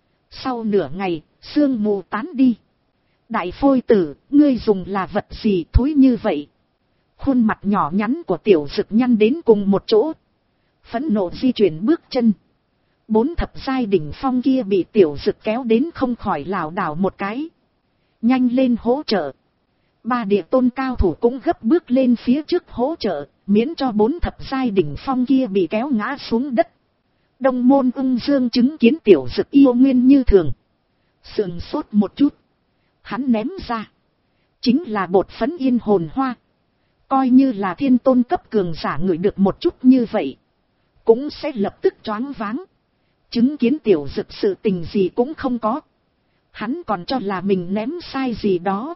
Sau nửa ngày, sương mù tán đi. Đại phôi tử, ngươi dùng là vật gì thối như vậy? Khuôn mặt nhỏ nhắn của tiểu dực nhăn đến cùng một chỗ, phẫn nộ di chuyển bước chân. Bốn thập giai đỉnh phong kia bị tiểu dực kéo đến không khỏi lảo đảo một cái. Nhanh lên hỗ trợ. Ba địa tôn cao thủ cũng gấp bước lên phía trước hỗ trợ, miễn cho bốn thập giai đỉnh phong kia bị kéo ngã xuống đất. Đông Môn Ưng Dương chứng kiến tiểu dực yêu nguyên như thường, sườn sốt một chút. Hắn ném ra, chính là bột phấn yên hồn hoa. Coi như là thiên tôn cấp cường giả ngửi được một chút như vậy, cũng sẽ lập tức choáng váng. Chứng kiến tiểu dực sự tình gì cũng không có, hắn còn cho là mình ném sai gì đó.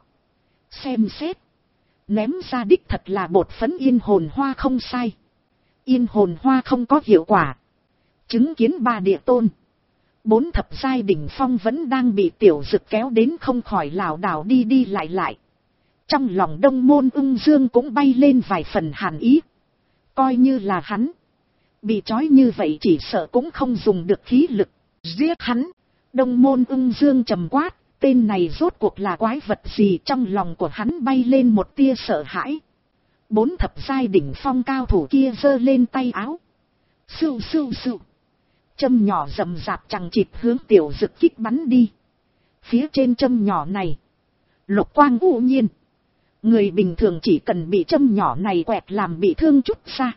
Xem xét, ném ra đích thật là bột phấn yên hồn hoa không sai. Yên hồn hoa không có hiệu quả. Chứng kiến ba địa tôn, bốn thập giai đỉnh phong vẫn đang bị tiểu dực kéo đến không khỏi lảo đảo đi đi lại lại. Trong lòng Đông Môn Ưng Dương cũng bay lên vài phần hàn ý. Coi như là hắn bị trói như vậy chỉ sợ cũng không dùng được khí lực. Giết hắn! Đông Môn Ưng Dương trầm quát, tên này rốt cuộc là quái vật gì? Trong lòng của hắn bay lên một tia sợ hãi. Bốn thập giai đỉnh phong cao thủ kia giơ lên tay áo. Sưu sưu sưu. Châm nhỏ rầm rạp chằng chịt hướng tiểu dực kích bắn đi. Phía trên châm nhỏ này, lục quang u nhiên. Người bình thường chỉ cần bị châm nhỏ này quẹt làm bị thương chút ra,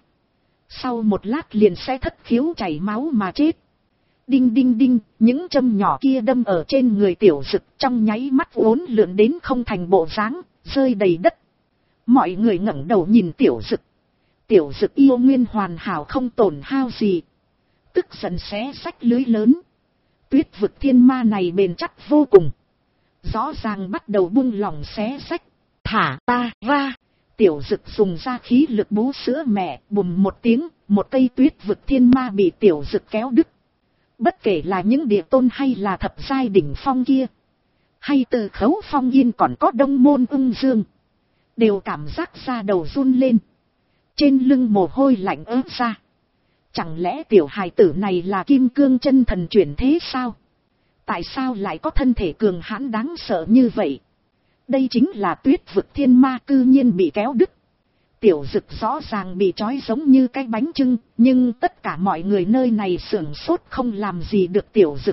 sau một lát liền sẽ thất khiếu chảy máu mà chết. Đinh đinh đinh, những châm nhỏ kia đâm ở trên người tiểu dực trong nháy mắt uốn lượn đến không thành bộ dáng, rơi đầy đất. Mọi người ngẩng đầu nhìn tiểu dực. Tiểu dực yêu nguyên hoàn hảo không tổn hao gì. Tức giận xé xách lưới lớn. Tuyết vực thiên ma này bền chắc vô cùng, rõ ràng bắt đầu buông lỏng xé xách. Thả ta ra! Tiểu dực dùng ra khí lực bú sữa mẹ, bùm một tiếng, một cây tuyết vực thiên ma bị tiểu dực kéo đứt. Bất kể là những địa tôn hay là thập giai đỉnh phong kia, hay Từ Khấu Phong Yên còn có Đông Môn Ưng Dương, đều cảm giác da đầu run lên, trên lưng mồ hôi lạnh ớt ra. Chẳng lẽ tiểu hài tử này là kim cương chân thần chuyển thế sao? Tại sao lại có thân thể cường hãn đáng sợ như vậy? Đây chính là tuyết vực thiên ma cư nhiên bị kéo đứt. Tiểu dực rõ ràng bị trói giống như cái bánh chưng, nhưng tất cả mọi người nơi này sửng sốt không làm gì được tiểu dực.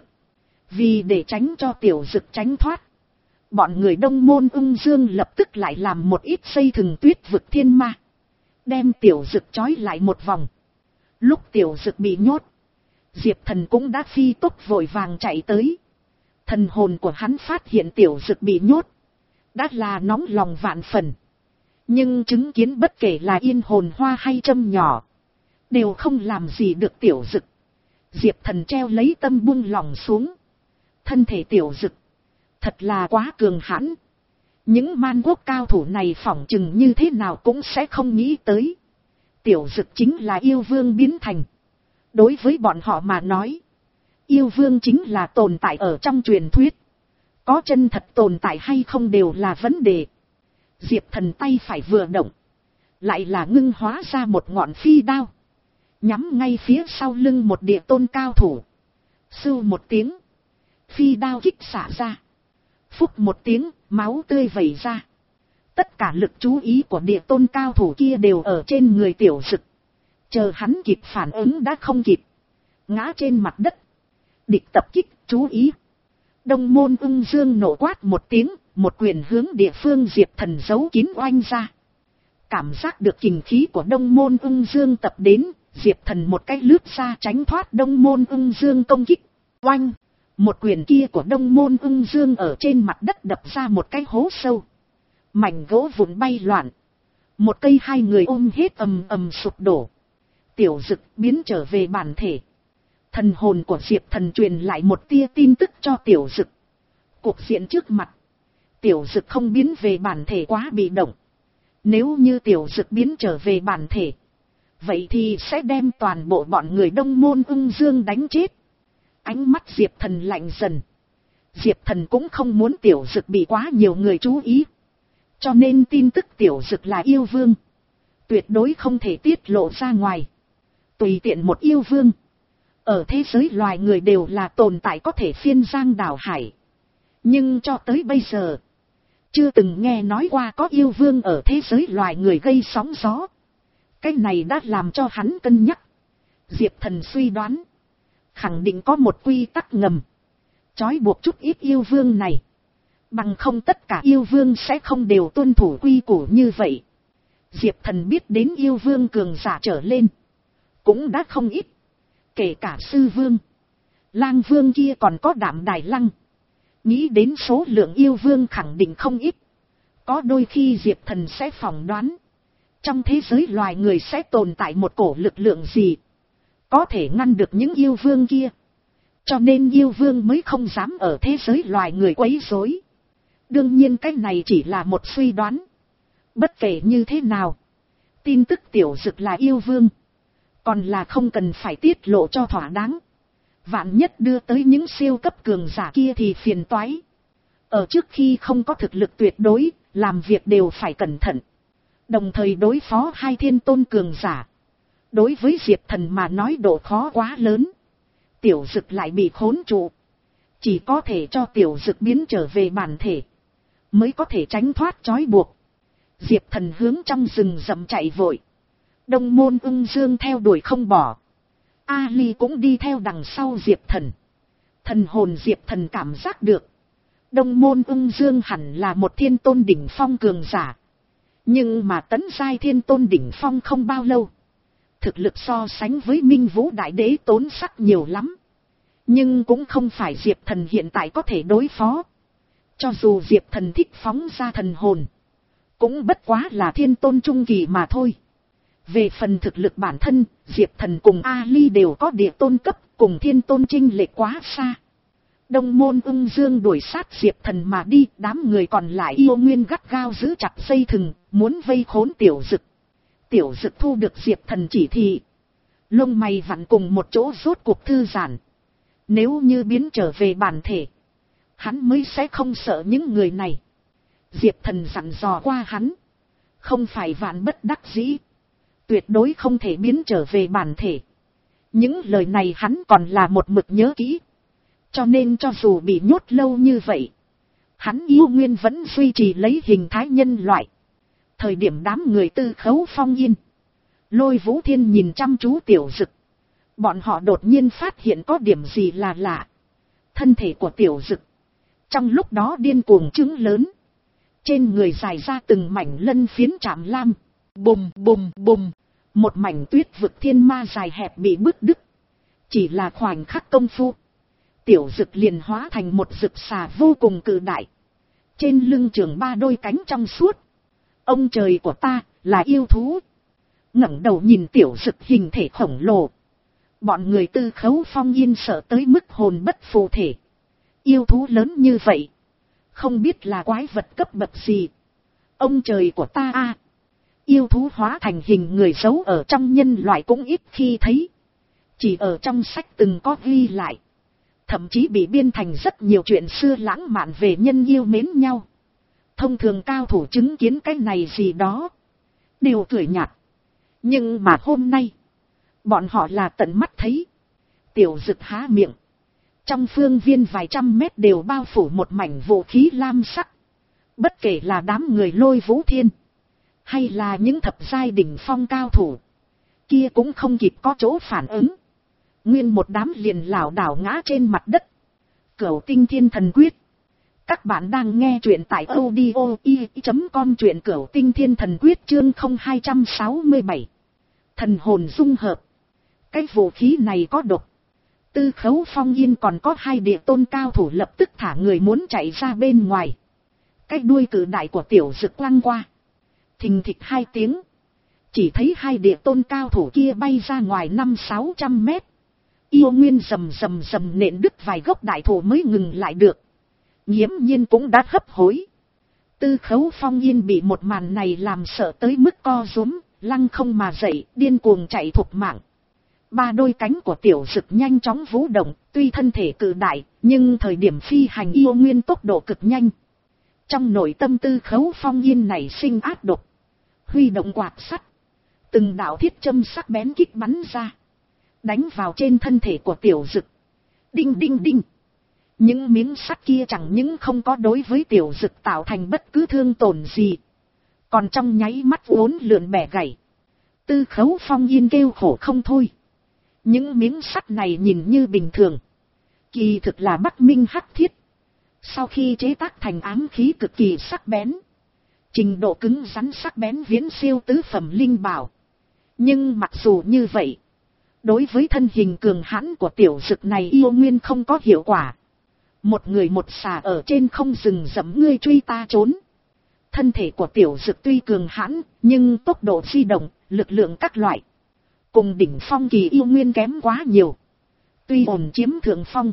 Vì để tránh cho tiểu dực tránh thoát, bọn người Đông Môn Ưng Dương lập tức lại làm một ít dây thừng tuyết vực thiên ma, đem tiểu dực trói lại một vòng. Lúc tiểu dực bị nhốt, Diệp Thần cũng đã phi tốc vội vàng chạy tới. Thần hồn của hắn phát hiện tiểu dực bị nhốt, đã là nóng lòng vạn phần. Nhưng chứng kiến bất kể là yên hồn hoa hay châm nhỏ, đều không làm gì được Tiểu Dực. Diệp Thần treo lấy tâm buông lòng xuống. Thân thể Tiểu Dực thật là quá cường hãn. Những man quốc cao thủ này phỏng chừng như thế nào cũng sẽ không nghĩ tới. Tiểu Dực chính là yêu vương biến thành. Đối với bọn họ mà nói, yêu vương chính là tồn tại ở trong truyền thuyết. Có chân thật tồn tại hay không đều là vấn đề. Diệp Thần tay phải vừa động, lại là ngưng hóa ra một ngọn phi đao, nhắm ngay phía sau lưng một địa tôn cao thủ. Sưu một tiếng, phi đao kích xả ra. Phúc một tiếng, máu tươi vẩy ra. Tất cả lực chú ý của địa tôn cao thủ kia đều ở trên người Tiểu Dực. Chờ hắn kịp phản ứng đã không kịp, ngã trên mặt đất. Địch tập kích, chú ý. Đông Môn Ưng Dương nổ quát một tiếng, một quyền hướng địa phương Diệp Thần giấu kín oanh ra. Cảm giác được kình khí của Đông Môn Ưng Dương tập đến, Diệp Thần một cái lướt ra tránh thoát Đông Môn Ưng Dương công kích. Oanh! Một quyền kia của Đông Môn Ưng Dương ở trên mặt đất đập ra một cái hố sâu. Mảnh gỗ vụn bay loạn. Một cây hai người ôm hết ầm ầm sụp đổ. Tiểu Dực biến trở về bản thể. Thần hồn của Diệp Thần truyền lại một tia tin tức cho Tiểu Dực. Cuộc diện trước mặt, Tiểu Dực không biến về bản thể quá bị động. Nếu như Tiểu Dực biến trở về bản thể, vậy thì sẽ đem toàn bộ bọn người Đông Môn Ưng Dương đánh chết. Ánh mắt Diệp Thần lạnh dần. Diệp Thần cũng không muốn Tiểu Dực bị quá nhiều người chú ý. Cho nên tin tức Tiểu Dực là yêu vương tuyệt đối không thể tiết lộ ra ngoài. Tùy tiện một yêu vương ở thế giới loài người đều là tồn tại có thể phiên giang đảo hải. Nhưng cho tới bây giờ, chưa từng nghe nói qua có yêu vương ở thế giới loài người gây sóng gió. Cái này đã làm cho hắn cân nhắc. Diệp Thần suy đoán, khẳng định có một quy tắc ngầm trói buộc chút ít yêu vương này. Bằng không tất cả yêu vương sẽ không đều tuân thủ quy củ như vậy. Diệp Thần biết đến yêu vương cường giả trở lên cũng đã không ít. Kể cả sư vương, lang vương kia còn có Đạm Đài Lăng. Nghĩ đến số lượng yêu vương khẳng định không ít. Có đôi khi Diệp Thần sẽ phỏng đoán, trong thế giới loài người sẽ tồn tại một cổ lực lượng gì có thể ngăn được những yêu vương kia. Cho nên yêu vương mới không dám ở thế giới loài người quấy rối. Đương nhiên cái này chỉ là một suy đoán. Bất kể như thế nào, tin tức Tiểu Dực là yêu vương còn là không cần phải tiết lộ cho thỏa đáng. Vạn nhất đưa tới những siêu cấp cường giả kia thì phiền toái. Ở trước khi không có thực lực tuyệt đối, làm việc đều phải cẩn thận. Đồng thời đối phó hai thiên tôn cường giả, đối với Diệp Thần mà nói độ khó quá lớn. Tiểu Dực lại bị khốn trụ, chỉ có thể cho Tiểu Dực biến trở về bản thể, mới có thể tránh thoát trói buộc. Diệp Thần hướng trong rừng rậm chạy vội. Đông Môn Ưng Dương theo đuổi không bỏ. A Ly cũng đi theo đằng sau Diệp Thần. Thần hồn Diệp Thần cảm giác được, Đông Môn Ưng Dương hẳn là một thiên tôn đỉnh phong cường giả. Nhưng mà tấn giai thiên tôn đỉnh phong không bao lâu, thực lực so sánh với Minh Vũ Đại Đế tốn sắc nhiều lắm. Nhưng cũng không phải Diệp Thần hiện tại có thể đối phó. Cho dù Diệp Thần thích phóng ra thần hồn, cũng bất quá là thiên tôn trung kỳ mà thôi. Về phần thực lực bản thân, Diệp Thần cùng A Ly đều có địa tôn cấp, cùng thiên tôn chênh lệch quá xa. Đông Môn Ưng Dương đuổi sát Diệp Thần mà đi, đám người còn lại yêu nguyên gắt gao giữ chặt dây thừng, muốn vây khốn Tiểu Dực. Tiểu Dực thu được Diệp Thần chỉ thị, lông mày vặn cùng một chỗ rốt cuộc thư giãn. Nếu như biến trở về bản thể, hắn mới sẽ không sợ những người này. Diệp Thần dặn dò qua hắn, không phải vạn bất đắc dĩ, tuyệt đối không thể biến trở về bản thể. Những lời này hắn còn là một mực nhớ kỹ. Cho nên cho dù bị nhốt lâu như vậy, hắn yêu nguyên vẫn duy trì lấy hình thái nhân loại. Thời điểm đám người Tư Khấu Phong yên, Lôi Vũ Thiên nhìn chăm chú Tiểu Dực, bọn họ đột nhiên phát hiện có điểm gì là lạ. Thân thể của Tiểu Dực trong lúc đó điên cuồng trứng lớn, trên người dài ra từng mảnh lân phiến chạm lam. Bùm bùm bùm, một mảnh tuyết vực thiên ma dài hẹp bị bứt đứt. Chỉ là khoảnh khắc công phu, Tiểu Dực liền hóa thành một dực xà vô cùng cự đại, Trên lưng trường ba đôi cánh trong suốt. Ông trời của ta, là yêu thú. Ngẩng đầu nhìn Tiểu Dực hình thể khổng lồ. Bọn người Tư Khấu Phong Yên sợ tới mức hồn bất phù thể. Yêu thú lớn như vậy. Không biết là quái vật cấp bậc gì. Ông trời của ta a, yêu thú hóa thành hình người giấu ở trong nhân loại cũng ít khi thấy. Chỉ ở trong sách từng có ghi lại. Thậm chí bị biên thành rất nhiều chuyện xưa lãng mạn về nhân yêu mến nhau. Thông thường cao thủ chứng kiến cái này gì đó đều cười nhạt. Nhưng mà hôm nay, bọn họ là tận mắt thấy. Tiểu Dực há miệng. Trong phương viên vài trăm mét đều bao phủ một mảnh vũ khí lam sắc. Bất kể là đám người Lôi Vũ Thiên, hay là những thập giai đỉnh phong cao thủ, kia cũng không kịp có chỗ phản ứng. Nguyên một đám liền lảo đảo ngã trên mặt đất. Cửu Tinh Thiên Thần Quyết. Các bạn đang nghe truyện tại audio i chấm com, truyện Cửu Tinh Thiên Thần Quyết chương không hai sáu bảy. Thần hồn dung hợp. Cái vũ khí này có độc. Tư Khấu Phong Yên còn có hai địa tôn cao thủ lập tức thả người muốn chạy ra bên ngoài. Cái đuôi cử đại của Tiểu Dực quăng qua. Thình thịch hai tiếng. Chỉ thấy hai địa tôn cao thủ kia bay ra ngoài năm sáu trăm mét. Yêu nguyên rầm rầm rầm nện đứt vài gốc đại thụ mới ngừng lại được. Nghiễm nhiên cũng đã hấp hối. Tư Khấu Phong Yên bị một màn này làm sợ tới mức co rúm, lăng không mà dậy, điên cuồng chạy thục mạng. Ba đôi cánh của Tiểu Dực nhanh chóng vũ động, tuy thân thể cự đại, nhưng thời điểm phi hành yêu nguyên tốc độ cực nhanh. Trong nội tâm Tư Khấu Phong Yên này sinh ác độc. Huy động quạt sắt. Từng đạo thiết châm sắc bén kích bắn ra. Đánh vào trên thân thể của Tiểu Dực. Đinh đinh đinh. Những miếng sắt kia chẳng những không có đối với Tiểu Dực tạo thành bất cứ thương tổn gì. Còn trong nháy mắt uốn lượn bẻ gãy. Tư Khấu Phong Yên kêu khổ không thôi. Những miếng sắt này nhìn như bình thường. Kỳ thực là Bắc Minh hắc thiết. Sau khi chế tác thành ám khí cực kỳ sắc bén. Trình độ cứng rắn sắc bén viễn siêu tứ phẩm linh bảo. Nhưng mặc dù như vậy, đối với thân hình cường hãn của Tiểu Dực này yêu nguyên không có hiệu quả. Một người một xà ở trên không rừng rậm ngươi truy ta trốn. Thân thể của Tiểu Dực tuy cường hãn, nhưng tốc độ di động, lực lượng các loại, cùng đỉnh phong kỳ yêu nguyên kém quá nhiều. Tuy ổn chiếm thượng phong,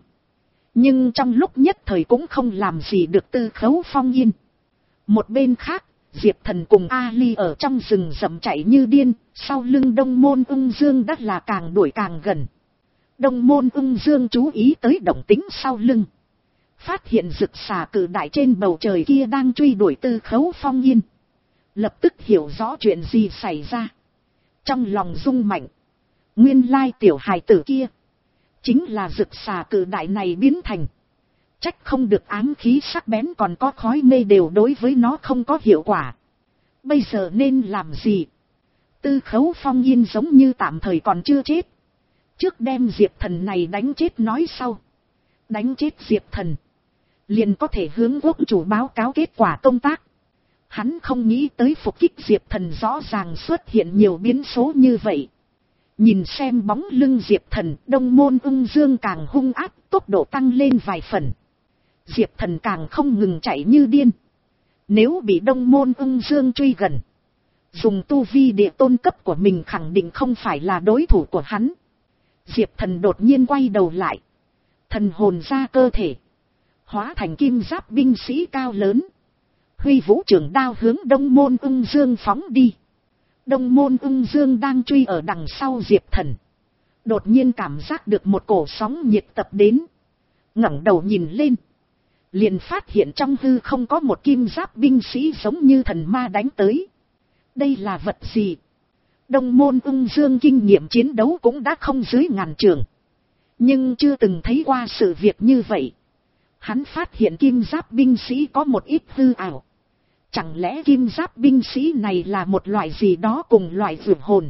nhưng trong lúc nhất thời cũng không làm gì được Tư Khấu Phong Yên. Một bên khác, Diệp Thần cùng Ali ở trong rừng rậm chạy như điên, sau lưng Đông Môn Ung Dương đã là càng đuổi càng gần. Đông Môn Ung Dương chú ý tới động tĩnh sau lưng. Phát hiện rực xà cự đại trên bầu trời kia đang truy đuổi Tư Khấu Phong Yên. Lập tức hiểu rõ chuyện gì xảy ra. Trong lòng rung mạnh. Nguyên lai tiểu hài tử kia chính là rực xà cự đại này biến thành. Trách không được ám khí sắc bén còn có khói mê đều đối với nó không có hiệu quả. Bây giờ nên làm gì? Tư Khấu Phong Yên giống như tạm thời còn chưa chết. Trước đem Diệp Thần này đánh chết nói sau. Đánh chết Diệp Thần, liền có thể hướng quốc chủ báo cáo kết quả công tác. Hắn không nghĩ tới phục kích Diệp Thần rõ ràng xuất hiện nhiều biến số như vậy. Nhìn xem bóng lưng Diệp Thần, Đông Môn Ung Dương càng hung ác, tốc độ tăng lên vài phần. Diệp Thần càng không ngừng chạy như điên. Nếu bị Đông Môn Ung Dương truy gần, dùng tu vi địa tôn cấp của mình khẳng định không phải là đối thủ của hắn. Diệp Thần đột nhiên quay đầu lại. Thần hồn ra cơ thể, hóa thành kim giáp binh sĩ cao lớn. Huy vũ trường đao hướng Đông Môn Ung Dương phóng đi. Đông Môn Ung Dương đang truy ở đằng sau Diệp Thần. Đột nhiên cảm giác được một cổ sóng nhiệt tập đến. Ngẩng đầu nhìn lên. Liền phát hiện trong hư không có một kim giáp binh sĩ giống như thần ma đánh tới. Đây là vật gì? Đông Môn Ung Dương kinh nghiệm chiến đấu cũng đã không dưới ngàn trường. Nhưng chưa từng thấy qua sự việc như vậy. Hắn phát hiện kim giáp binh sĩ có một ít hư ảo. Chẳng lẽ kim giáp binh sĩ này là một loại gì đó cùng loại vượt hồn?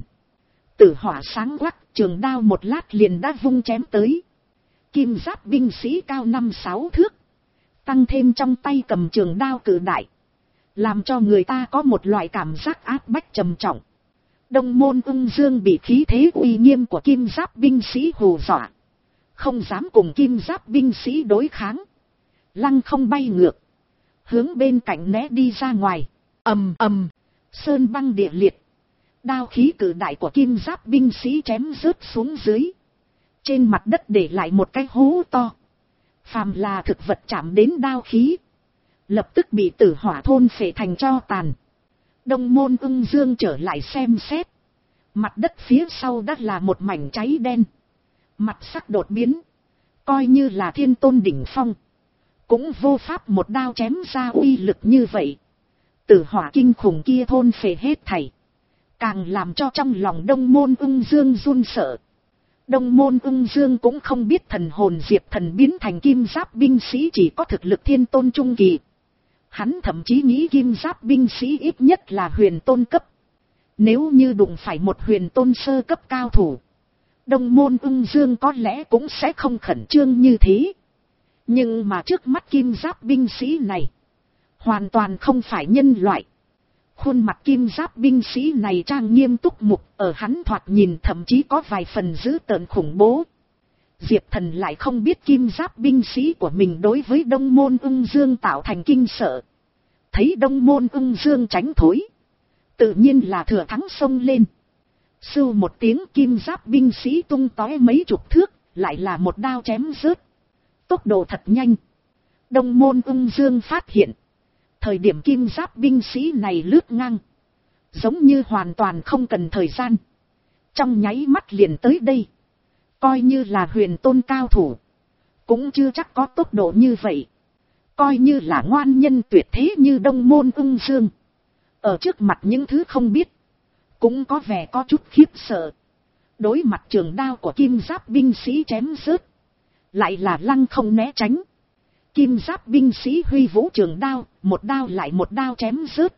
Tử hỏa sáng quắc, trường đao một lát liền đã vung chém tới. Kim giáp binh sĩ cao năm sáu thước. Tăng thêm trong tay cầm trường đao cự đại. Làm cho người ta có một loại cảm giác áp bách trầm trọng. Đông Môn Ung Dương bị khí thế uy nghiêm của kim giáp binh sĩ hù dọa. Không dám cùng kim giáp binh sĩ đối kháng. Lăng không bay ngược. hướng bên cạnh né đi ra ngoài. Ầm ầm, sơn băng địa liệt, đao khí cử đại của kim giáp binh sĩ chém rớt xuống dưới, trên mặt đất để lại một cái hố to. Phàm là thực vật chạm đến đao khí, lập tức bị tử hỏa thôn phệ thành tro tàn. Đông Môn Ưng Dương trở lại xem xét, mặt đất phía sau đã là một mảnh cháy đen, mặt sắc đột biến, coi như là thiên tôn đỉnh phong, cũng vô pháp một đao chém ra uy lực như vậy. Tử hỏa kinh khủng kia thôn phệ hết thảy, càng làm cho trong lòng Đông Môn Ưng Dương run sợ. Đông Môn Ưng Dương cũng không biết thần hồn Diệp Thần biến thành kim giáp binh sĩ chỉ có thực lực thiên tôn trung kỳ. Hắn thậm chí nghĩ kim giáp binh sĩ ít nhất là huyền tôn cấp. Nếu như đụng phải một huyền tôn sơ cấp cao thủ, Đông Môn Ưng Dương có lẽ cũng sẽ không khẩn trương như thế. Nhưng mà trước mắt kim giáp binh sĩ này, hoàn toàn không phải nhân loại. Khuôn mặt kim giáp binh sĩ này trang nghiêm túc mục, ở hắn thoạt nhìn thậm chí có vài phần dữ tợn khủng bố. Diệp Thần lại không biết kim giáp binh sĩ của mình đối với Đông Môn Ưng Dương tạo thành kinh sợ. Thấy Đông Môn Ưng Dương tránh thối, tự nhiên là thừa thắng xông lên. Sưu một tiếng, kim giáp binh sĩ tung tóe mấy chục thước, lại là một đao chém rớt. Tốc độ thật nhanh. Đông Môn Ưng Dương phát hiện, thời điểm kim giáp binh sĩ này lướt ngang, giống như hoàn toàn không cần thời gian, trong nháy mắt liền tới đây. Coi như là huyền tôn cao thủ, cũng chưa chắc có tốc độ như vậy. Coi như là ngoan nhân tuyệt thế như Đông Môn Ưng Dương, ở trước mặt những thứ không biết, cũng có vẻ có chút khiếp sợ. Đối mặt trường đao của kim giáp binh sĩ chém rớt, lại là lăng không né tránh. Kim giáp binh sĩ huy vũ trường đao, một đao lại một đao chém rớt.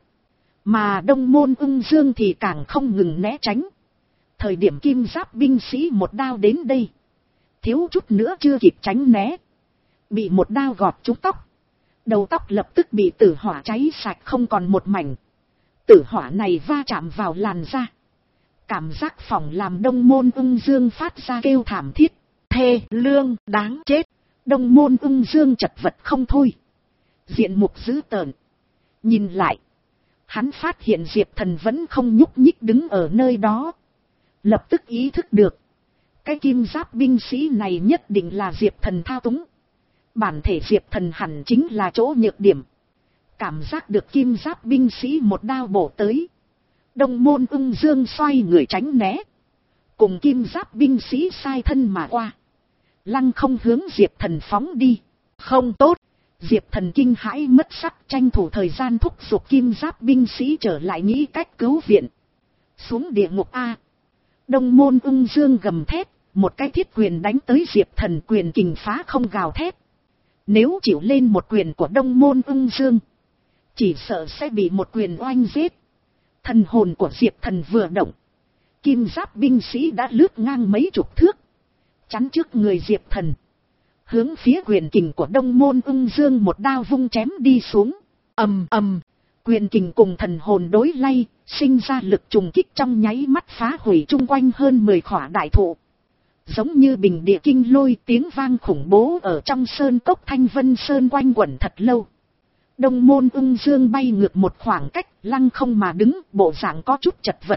Mà Đông Môn Ưng Dương thì càng không ngừng né tránh. Thời điểm kim giáp binh sĩ một đao đến đây, thiếu chút nữa chưa kịp tránh né, bị một đao gọt trúng tóc. Đầu tóc lập tức bị tử hỏa cháy sạch không còn một mảnh. Tử hỏa này va chạm vào làn da, cảm giác phỏng làm Đông Môn Ưng Dương phát ra kêu thảm thiết, thê lương đáng chết. Đông Môn Ưng Dương chật vật không thôi, diện mục dữ tợn. Nhìn lại, hắn phát hiện Diệp Thần vẫn không nhúc nhích đứng ở nơi đó. Lập tức ý thức được, cái kim giáp binh sĩ này nhất định là Diệp Thần thao túng. Bản thể Diệp Thần hẳn chính là chỗ nhược điểm. Cảm giác được kim giáp binh sĩ một đao bổ tới, Đông Môn Ưng Dương xoay người tránh né, cùng kim giáp binh sĩ sai thân mà qua, lăng không hướng Diệp Thần phóng đi. Không tốt, Diệp Thần kinh hãi mất sắc, tranh thủ thời gian thúc giục kim giáp binh sĩ trở lại nghĩ cách cứu viện. Xuống địa ngục A. Đông Môn Ưng Dương gầm thét, một cái thiết quyền đánh tới Diệp Thần, quyền kình phá không gào thét. Nếu chịu lên một quyền của Đông Môn Ưng Dương, chỉ sợ sẽ bị một quyền oanh giết. Thần hồn của Diệp Thần vừa động, kim giáp binh sĩ đã lướt ngang mấy chục thước, chắn trước người Diệp Thần, hướng phía quyền kình của Đông Môn Ưng Dương một đao vung chém đi xuống. Ầm ầm, quyền kình cùng thần hồn đối lay, sinh ra lực trùng kích trong nháy mắt phá hủy chung quanh hơn mười khỏa đại thụ. Giống như bình địa kinh lôi, tiếng vang khủng bố ở trong sơn cốc Thanh Vân Sơn quanh quẩn thật lâu. Đông Môn Ưng Dương bay ngược một khoảng cách, lăng không mà đứng, bộ dạng có chút chật vật.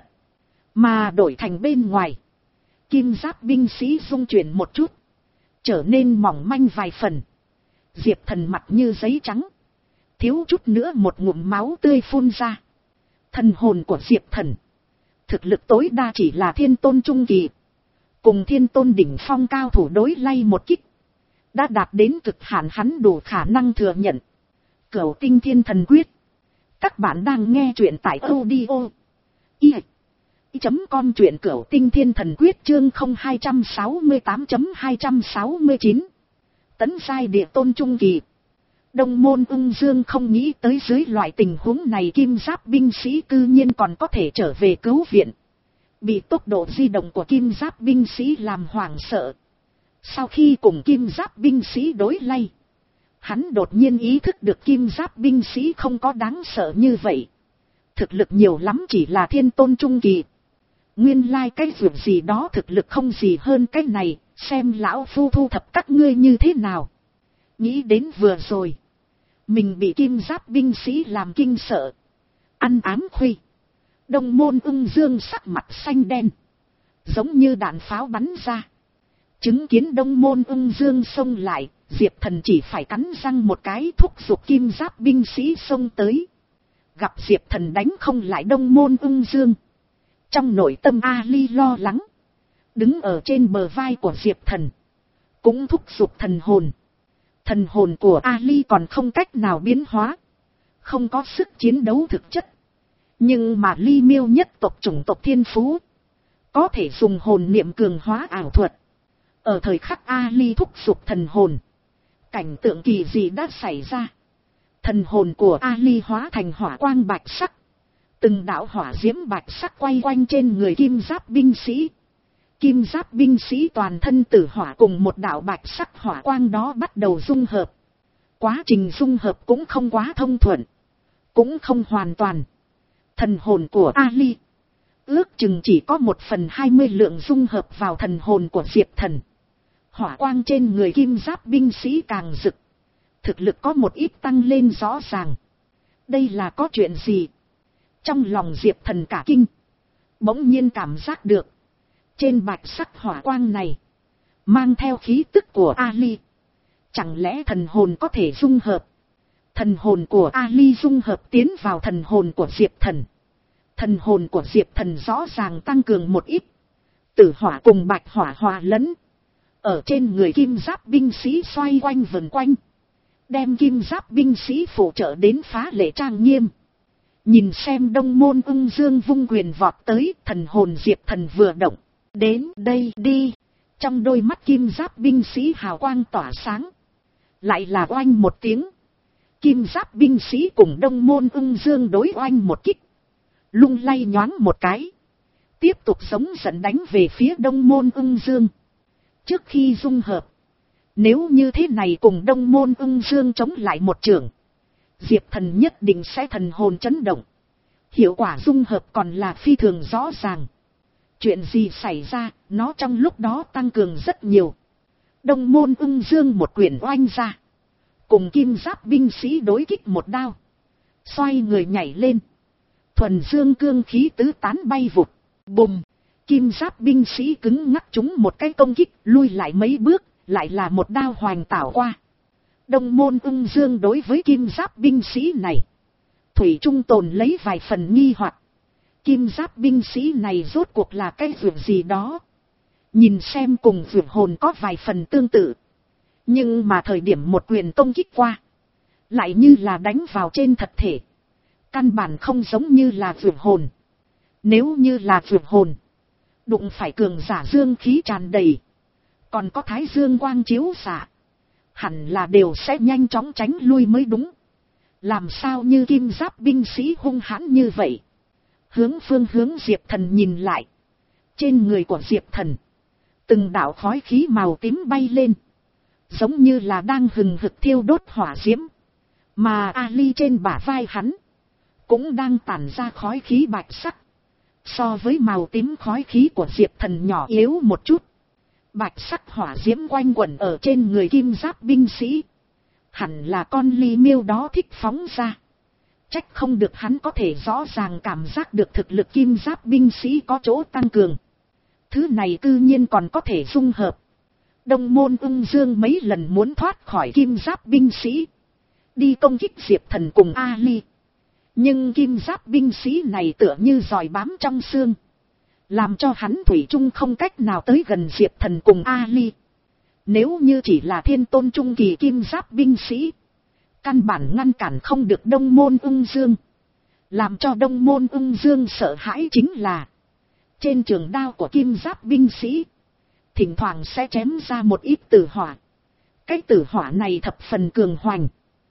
Mà đổi thành bên ngoài, kim giáp binh sĩ rung chuyển một chút, trở nên mỏng manh vài phần. Diệp Thần mặt như giấy trắng, thiếu chút nữa một ngụm máu tươi phun ra. Thần hồn của Diệp Thần, thực lực tối đa chỉ là thiên tôn trung kỳ, cùng thiên tôn đỉnh phong cao thủ đối lay một kích, đã đạt đến cực hạn hắn đủ khả năng thừa nhận. Cửu Tinh Thiên Thần Quyết. Các bạn đang nghe truyện tại audio i chấm com, truyện Cửu Tinh Thiên Thần Quyết chương không hai sáu tám chấm hai sáu chín. Tấn giai địa tôn trung kỳ. Đông Môn Ưng Dương không nghĩ tới dưới loại tình huống này kim giáp binh sĩ cư nhiên còn có thể trở về cứu viện. Bị tốc độ di động của kim giáp binh sĩ làm hoảng sợ. Sau khi cùng kim giáp binh sĩ đối lay, hắn đột nhiên ý thức được kim giáp binh sĩ không có đáng sợ như vậy. Thực lực nhiều lắm chỉ là thiên tôn trung kỳ. Nguyên lai cái việc gì đó thực lực không gì hơn cái này, xem lão phu thu thập các ngươi như thế nào. Nghĩ đến vừa rồi, Mình bị kim giáp binh sĩ làm kinh sợ. Ăn ám khuy. Đông môn ưng dương sắc mặt xanh đen. Giống như đạn pháo bắn ra. Chứng kiến đông môn ưng dương xông lại. Diệp Thần chỉ phải cắn răng một cái thúc giục kim giáp binh sĩ xông tới. Gặp Diệp Thần đánh không lại đông môn ưng dương. Trong nội tâm Ali lo lắng. Đứng ở trên bờ vai của Diệp Thần. Cũng thúc giục thần hồn. Thần hồn của Ali còn không cách nào biến hóa. Không có sức chiến đấu thực chất. Nhưng mà Ly Miêu nhất tộc chủng tộc thiên phú. Có thể dùng hồn niệm cường hóa ảo thuật. Ở thời khắc Ali thúc giục thần hồn. Cảnh tượng kỳ dị đã xảy ra. Thần hồn của Ali hóa thành hỏa quang bạch sắc. Từng đạo hỏa diễm bạch sắc quay quanh trên người kim giáp binh sĩ. Kim giáp binh sĩ toàn thân tử hỏa cùng một đạo bạch sắc hỏa quang đó bắt đầu dung hợp. Quá trình dung hợp cũng không quá thông thuận. Cũng không hoàn toàn. Thần hồn của Ali. Ước chừng chỉ có một phần hai mươi lượng dung hợp vào thần hồn của Diệp Thần. Hỏa quang trên người kim giáp binh sĩ càng rực. Thực lực có một ít tăng lên rõ ràng. Đây là có chuyện gì? Trong lòng Diệp Thần cả kinh. Bỗng nhiên cảm giác được. Trên bạch sắc hỏa quang này. Mang theo khí tức của Ali. Chẳng lẽ thần hồn có thể dung hợp? Thần hồn của Ali dung hợp tiến vào thần hồn của Diệp Thần. Thần hồn của Diệp Thần rõ ràng tăng cường một ít. Tử hỏa cùng bạch hỏa hòa lẫn. Ở trên người kim giáp binh sĩ xoay quanh vần quanh. Đem kim giáp binh sĩ phụ trợ đến phá lệ trang nghiêm. Nhìn xem đông môn ưng dương vung quyền vọt tới. Thần hồn Diệp Thần vừa động. Đến đây đi. Trong đôi mắt kim giáp binh sĩ hào quang tỏa sáng. Lại là oanh một tiếng. Kim giáp binh sĩ cùng đông môn ưng dương đối oanh một kích. Lung lay nhoáng một cái. Tiếp tục sống giận đánh về phía đông môn ưng dương. Trước khi dung hợp. Nếu như thế này cùng đông môn ưng dương chống lại một trường. Diệp Thần nhất định sẽ thần hồn chấn động. Hiệu quả dung hợp còn là phi thường rõ ràng. Chuyện gì xảy ra, nó trong lúc đó tăng cường rất nhiều. Đông môn ưng dương một quyền oanh ra. Cùng kim giáp binh sĩ đối kích một đao. Xoay người nhảy lên. Thuần dương cương khí tứ tán bay vụt. Bùm. Kim giáp binh sĩ cứng ngắc chúng một cái công kích, lui lại mấy bước, lại là một đao hoành tảo qua. Đông môn ưng dương đối với kim giáp binh sĩ này. Thủy Trung tồn lấy vài phần nghi hoặc. Kim giáp binh sĩ này rốt cuộc là cái việc gì đó. Nhìn xem cùng việc hồn có vài phần tương tự. Nhưng mà thời điểm một quyền công kích qua. Lại như là đánh vào trên thật thể. Căn bản không giống như là việc hồn. Nếu như là việc hồn. Đụng phải cường giả dương khí tràn đầy. Còn có thái dương quang chiếu xạ. Hẳn là đều sẽ nhanh chóng tránh lui mới đúng. Làm sao như kim giáp binh sĩ hung hãn như vậy. Hướng phương hướng Diệp Thần nhìn lại. Trên người của Diệp Thần. Từng đạo khói khí màu tím bay lên. Giống như là đang hừng hực thiêu đốt hỏa diễm. Mà Ali trên bả vai hắn. Cũng đang tản ra khói khí bạch sắc. So với màu tím khói khí của Diệp Thần nhỏ yếu một chút. Bạch sắc hỏa diễm quanh quẩn ở trên người kim giáp binh sĩ. Hẳn là con Ly Miêu đó thích phóng ra. Trách không được hắn có thể rõ ràng cảm giác được thực lực kim giáp binh sĩ có chỗ tăng cường. Thứ này cư nhiên còn có thể dung hợp. Đông môn ưng dương mấy lần muốn thoát khỏi kim giáp binh sĩ. Đi công kích Diệp Thần cùng Ali. Nhưng kim giáp binh sĩ này tựa như giòi bám trong xương. Làm cho hắn thủy chung không cách nào tới gần Diệp Thần cùng Ali. Nếu như chỉ là thiên tôn trung kỳ kim giáp binh sĩ. Căn bản ngăn cản không được đông môn ưng dương. Làm cho đông môn ưng dương sợ hãi chính là. Trên trường đao của kim giáp binh sĩ. Thỉnh thoảng sẽ chém ra một ít tử hỏa. Cái tử hỏa này thập phần cường hoành.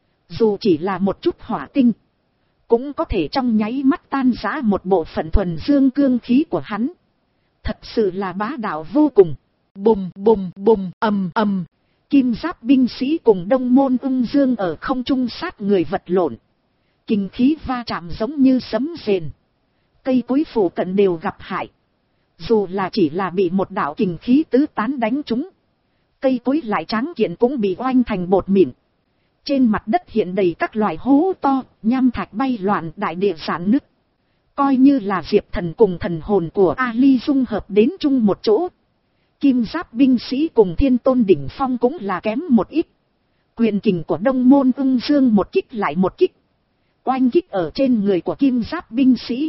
Dù chỉ là một chút hỏa tinh. Cũng có thể trong nháy mắt tan rã một bộ phận thuần dương cương khí của hắn. Thật sự là bá đạo vô cùng. Bùm bùm bùm ầm ầm. Kim giáp binh sĩ cùng đông môn ưng dương ở không trung sát người vật lộn. Kinh khí va chạm giống như sấm rền. Cây cối phủ cận đều gặp hại. Dù là chỉ là bị một đạo kình khí tứ tán đánh trúng. Cây cối lại tráng kiện cũng bị oanh thành bột mịn. Trên mặt đất hiện đầy các loại hố to, nham thạch bay loạn, đại địa rạn nứt. Coi như là Diệp Thần cùng thần hồn của Ali dung hợp đến chung một chỗ. Kim giáp binh sĩ cùng Thiên Tôn đỉnh phong cũng là kém một ít. Quyền kình của Đông Môn Ưng Dương một kích lại một kích. Oanh kích ở trên người của kim giáp binh sĩ.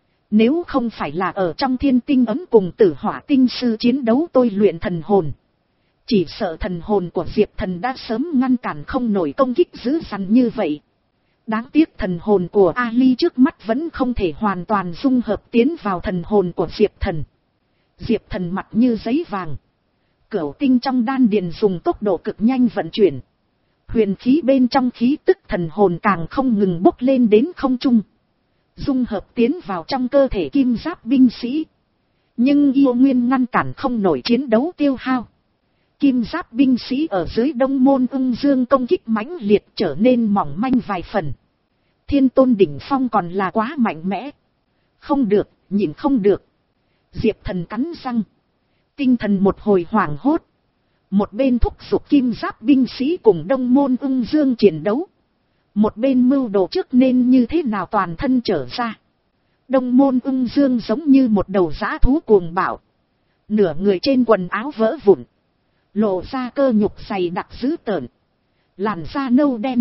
Nếu không phải là ở trong thiên tinh ấm cùng tử hỏa tinh sư chiến đấu tôi luyện thần hồn. Chỉ sợ thần hồn của Diệp Thần đã sớm ngăn cản không nổi công kích dữ dằn như vậy. Đáng tiếc thần hồn của Ali trước mắt vẫn không thể hoàn toàn dung hợp tiến vào thần hồn của Diệp Thần. Diệp Thần mặt như giấy vàng. Cửu tinh trong đan điền dùng tốc độ cực nhanh vận chuyển. Huyền khí bên trong khí tức thần hồn càng không ngừng bốc lên đến không trung. Dung hợp tiến vào trong cơ thể kim giáp binh sĩ. Nhưng yêu nguyên ngăn cản không nổi chiến đấu tiêu hao. Kim giáp binh sĩ ở dưới Đông Môn Ưng Dương công kích mãnh liệt trở nên mỏng manh vài phần. Thiên Tôn đỉnh phong còn là quá mạnh mẽ. Không được, nhìn không được. Diệp Thần cắn răng. Tinh thần một hồi hoảng hốt. Một bên thúc giục kim giáp binh sĩ cùng Đông Môn Ưng Dương chiến đấu. Một bên mưu đồ trước nên như thế nào toàn thân trở ra. Đông Môn Ưng Dương giống như một đầu dã thú cuồng bạo. Nửa người trên quần áo vỡ vụn. Lộ ra cơ nhục dày đặc dữ tợn. Làn da nâu đen.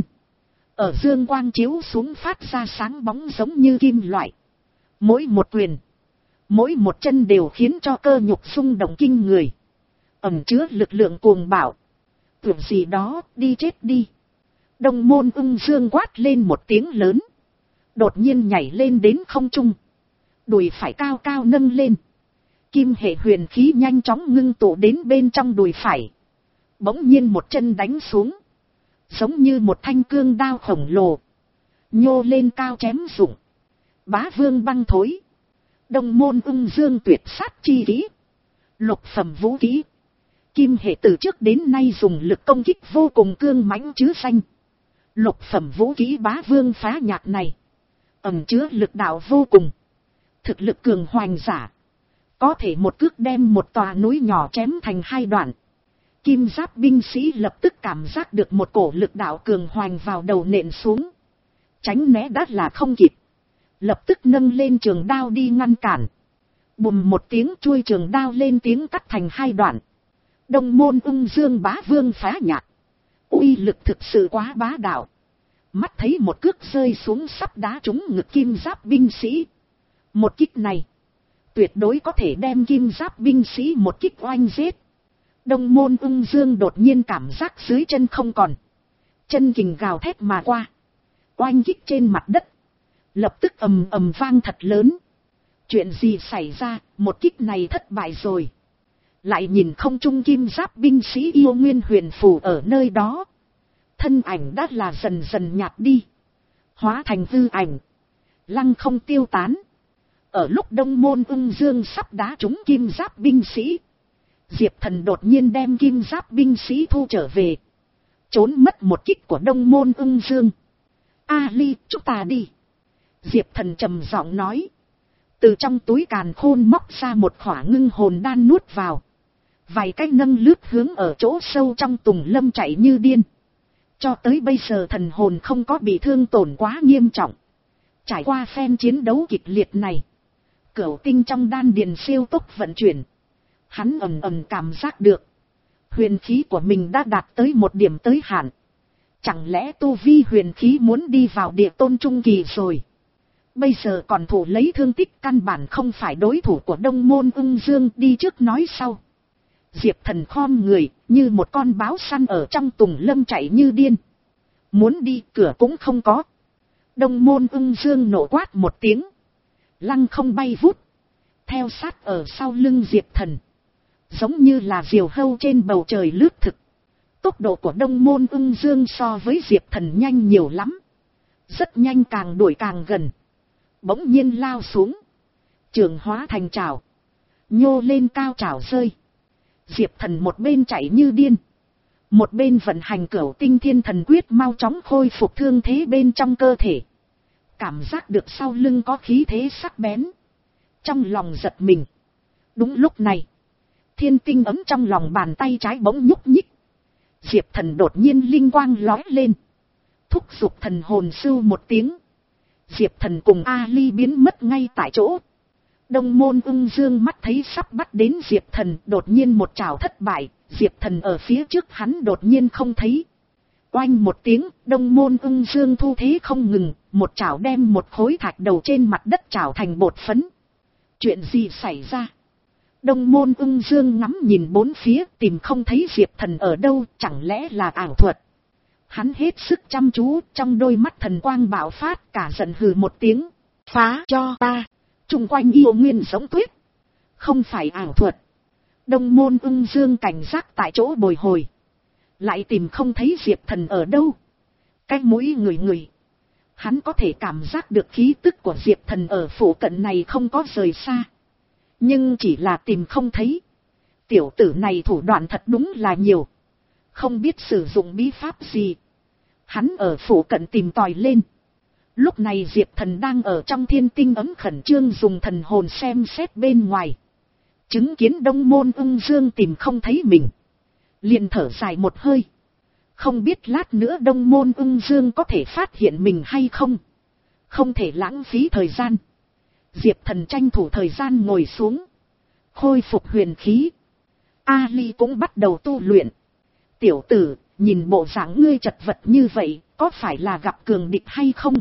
Ở dương quang chiếu xuống phát ra sáng bóng giống như kim loại. Mỗi một quyền. Mỗi một chân đều khiến cho cơ nhục xung động kinh người. Ẩn chứa lực lượng cuồng bạo. Tưởng gì đó, đi chết đi. Đông Môn Ưng Dương quát lên một tiếng lớn. Đột nhiên nhảy lên đến không trung. Đùi phải cao cao nâng lên. Kim hệ huyền khí nhanh chóng ngưng tụ đến bên trong đùi phải. Bỗng nhiên một chân đánh xuống. Giống như một thanh cương đao khổng lồ. Nhô lên cao chém rụng. Bá vương băng thối. Đông Môn Ưng Dương tuyệt sát chi kỹ. Lục phẩm vũ kỹ. Kim hệ từ trước đến nay dùng lực công kích vô cùng cương mãnh chứ danh. Lục phẩm vũ kỹ bá vương phá nhạc này. Ẩn chứa lực đạo vô cùng. Thực lực cường hoành giả. Có thể một cước đem một tòa núi nhỏ chém thành hai đoạn. Kim giáp binh sĩ lập tức cảm giác được một cổ lực đạo cường hoành vào đầu nện xuống. Tránh né đã là không kịp. Lập tức nâng lên trường đao đi ngăn cản. Bùm một tiếng chuôi trường đao lên tiếng cắt thành hai đoạn. Đông Môn Ưng Dương bá vương phá nhạc. Uy lực thực sự quá bá đạo. Mắt thấy một cước rơi xuống sắp đá trúng ngực kim giáp binh sĩ. Một kích này. Tuyệt đối có thể đem kim giáp binh sĩ một kích oanh giết. Đông Môn Ưng Dương đột nhiên cảm giác dưới chân không còn. Chân kình gào thét mà qua. Oanh kích trên mặt đất. Lập tức ầm ầm vang thật lớn. Chuyện gì xảy ra, một kích này thất bại rồi. Lại nhìn không trung kim giáp binh sĩ yêu nguyên huyền phù ở nơi đó. Thân ảnh đã là dần dần nhạt đi. Hóa thành hư ảnh. Lăng không tiêu tán. Ở lúc Đông Môn Ưng Dương sắp đá trúng kim giáp binh sĩ. Diệp Thần đột nhiên đem kim giáp binh sĩ thu trở về. Trốn mất một kích của Đông Môn Ưng Dương. Ali, chúng ta đi. Diệp Thần trầm giọng nói. Từ trong túi càn khôn móc ra một khỏa ngưng hồn đan nuốt vào. Vài cái nâng lướt hướng ở chỗ sâu trong tùng lâm chạy như điên. Cho tới bây giờ thần hồn không có bị thương tổn quá nghiêm trọng. Trải qua phen chiến đấu kịch liệt này. Cửu tinh trong đan điền siêu tốc vận chuyển. Hắn ầm ầm cảm giác được. Huyền khí của mình đã đạt tới một điểm tới hạn. Chẳng lẽ tu vi huyền khí muốn đi vào địa tôn trung kỳ rồi. Bây giờ còn thủ lấy thương tích căn bản không phải đối thủ của Đông Môn Ưng Dương đi trước nói sau. Diệp Thần khom người như một con báo săn ở trong tùng lâm chạy như điên. Muốn đi cửa cũng không có. Đông Môn Ưng Dương nổ quát một tiếng. Lăng không bay vút. Theo sát ở sau lưng Diệp Thần. Giống như là diều hâu trên bầu trời lướt thực. Tốc độ của Đông Môn Ưng Dương so với Diệp Thần nhanh nhiều lắm. Rất nhanh càng đuổi càng gần. Bỗng nhiên lao xuống. Trường hóa thành trảo. Nhô lên cao trảo rơi. Diệp Thần một bên chạy như điên. Một bên vận hành cửu tinh thiên thần quyết mau chóng khôi phục thương thế bên trong cơ thể. Cảm giác được sau lưng có khí thế sắc bén. Trong lòng giật mình. Đúng lúc này. Thiên tinh ấm trong lòng bàn tay trái bỗng nhúc nhích. Diệp Thần đột nhiên linh quang lói lên. thúc giục thần hồn sưu một tiếng. Diệp Thần cùng Ali biến mất ngay tại chỗ. Đông Môn Ưng Dương mắt thấy sắp bắt đến Diệp Thần, đột nhiên một trảo thất bại, Diệp Thần ở phía trước hắn đột nhiên không thấy. Oanh một tiếng, Đông Môn Ưng Dương thu thế không ngừng, một chảo đem một khối thạch đầu trên mặt đất chảo thành bột phấn. Chuyện gì xảy ra? Đông Môn Ưng Dương ngắm nhìn bốn phía, tìm không thấy Diệp Thần ở đâu, chẳng lẽ là ảo thuật? Hắn hết sức chăm chú, trong đôi mắt thần quang bạo phát, cả giận hừ một tiếng. Phá cho ta! Trung quanh yêu nguyên giống tuyết. Không phải ảo thuật. Đông Môn Ưng Dương cảnh giác tại chỗ bồi hồi. Lại tìm không thấy Diệp Thần ở đâu. Cái mũi người người. Hắn có thể cảm giác được khí tức của Diệp Thần ở phủ cận này không có rời xa. Nhưng chỉ là tìm không thấy. Tiểu tử này thủ đoạn thật đúng là nhiều. Không biết sử dụng bí pháp gì. Hắn ở phủ cận tìm tòi lên. Lúc này Diệp Thần đang ở trong thiên tinh ấm khẩn trương dùng thần hồn xem xét bên ngoài. Chứng kiến Đông Môn Ưng Dương tìm không thấy mình. Liền thở dài một hơi. Không biết lát nữa Đông Môn Ưng Dương có thể phát hiện mình hay không. Không thể lãng phí thời gian. Diệp Thần tranh thủ thời gian ngồi xuống. Khôi phục huyền khí. Ali cũng bắt đầu tu luyện. Tiểu tử, nhìn bộ dạng ngươi chật vật như vậy, có phải là gặp cường địch hay không?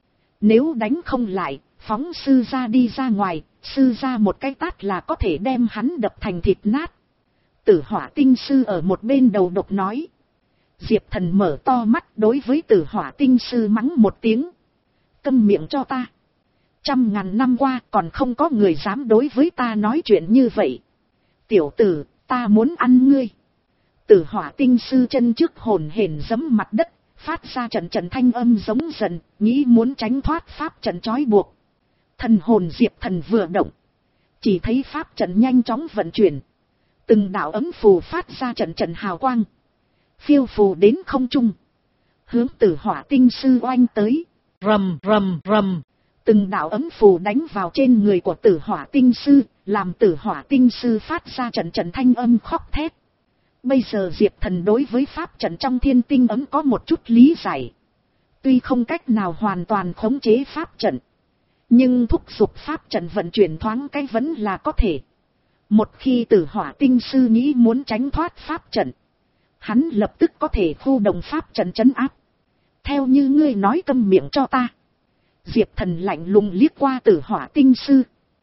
Nếu đánh không lại, phóng sư ra đi ra ngoài, sư ra một cái tát là có thể đem hắn đập thành thịt nát. Tử Hỏa Tinh Sư ở một bên đầu độc nói. Diệp Thần mở to mắt đối với Tử Hỏa Tinh Sư mắng một tiếng. Câm miệng cho ta. Trăm ngàn năm qua còn không có người dám đối với ta nói chuyện như vậy. Tiểu tử, ta muốn ăn ngươi. Tử Hỏa Tinh Sư chân trước hồn hển giẫm mặt đất, phát ra trận trận thanh âm giống giận, nghĩ muốn tránh thoát pháp trận trói buộc. Thần hồn Diệp Thần vừa động, chỉ thấy pháp trận nhanh chóng vận chuyển. Từng đạo ấm phù phát ra trận trận hào quang. Phiêu phù đến không trung. Hướng Tử Hỏa Tinh Sư oanh tới. Rầm rầm rầm. Từng đạo ấm phù đánh vào trên người của Tử Hỏa Tinh Sư, làm Tử Hỏa Tinh Sư phát ra trận trận thanh âm khóc thét. Bây giờ Diệp Thần đối với pháp trận trong thiên tinh ấm có một chút lý giải. Tuy không cách nào hoàn toàn khống chế pháp trận, nhưng thúc giục pháp trận vận chuyển thoáng cái vẫn là có thể. Một khi Tử Hỏa Tinh Sư nghĩ muốn tránh thoát pháp trận, hắn lập tức có thể khu động pháp trận trấn áp. Theo như ngươi nói câm miệng cho ta. Diệp Thần lạnh lùng liếc qua Tử Hỏa Tinh Sư.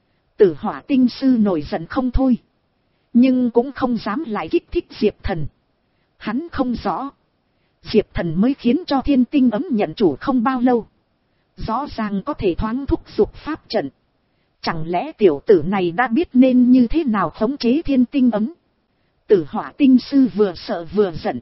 Tử Hỏa Tinh Sư nổi giận không thôi. Nhưng cũng không dám lại kích thích Diệp Thần. Hắn không rõ. Diệp Thần mới khiến cho thiên tinh ấm nhận chủ không bao lâu. Rõ ràng có thể thoáng thúc giục pháp trận. Chẳng lẽ tiểu tử này đã biết nên như thế nào khống chế thiên tinh ấm? Tử Hỏa Tinh Sư vừa sợ vừa giận.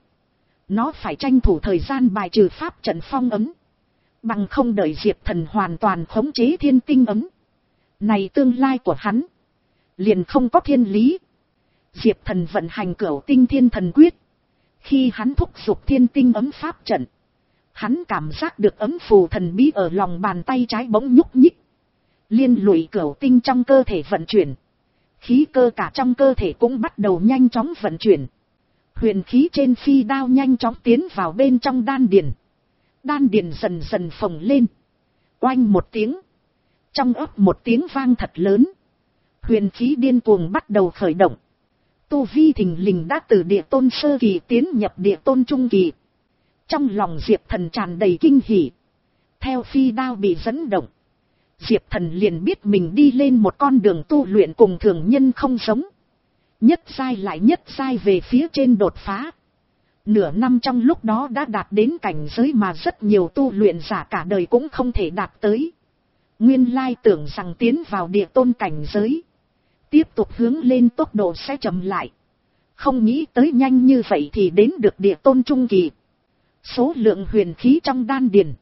Nó phải tranh thủ thời gian bài trừ pháp trận phong ấm. Bằng không đợi Diệp Thần hoàn toàn khống chế thiên tinh ấm. Này tương lai của hắn liền không có thiên lý. Diệp Thần vận hành cửu tinh thiên thần quyết. Khi hắn thúc giục thiên tinh ấm pháp trận, hắn cảm giác được ấm phù thần bí ở lòng bàn tay trái bỗng nhúc nhích. Liên lụy cửu tinh trong cơ thể vận chuyển. Khí cơ cả trong cơ thể cũng bắt đầu nhanh chóng vận chuyển. Huyền khí trên phi đao nhanh chóng tiến vào bên trong đan điền. Đan điền dần dần phồng lên. Oanh một tiếng. Trong ấp một tiếng vang thật lớn. Huyền khí điên cuồng bắt đầu khởi động. Tu vi thình lình đã từ địa tôn sơ kỳ tiến nhập địa tôn trung kỳ. Trong lòng Diệp Thần tràn đầy kinh hỉ. Theo phi đao bị dẫn động, Diệp Thần liền biết mình đi lên một con đường tu luyện cùng thường nhân không giống. Nhất giai lại nhất giai về phía trên đột phá. Nửa năm trong lúc đó đã đạt đến cảnh giới mà rất nhiều tu luyện giả cả đời cũng không thể đạt tới. Nguyên lai tưởng rằng tiến vào địa tôn cảnh giới, tiếp tục hướng lên tốc độ sẽ chậm lại. Không nghĩ tới nhanh như vậy thì đến được địa tôn trung kỳ. Số lượng huyền khí trong đan điền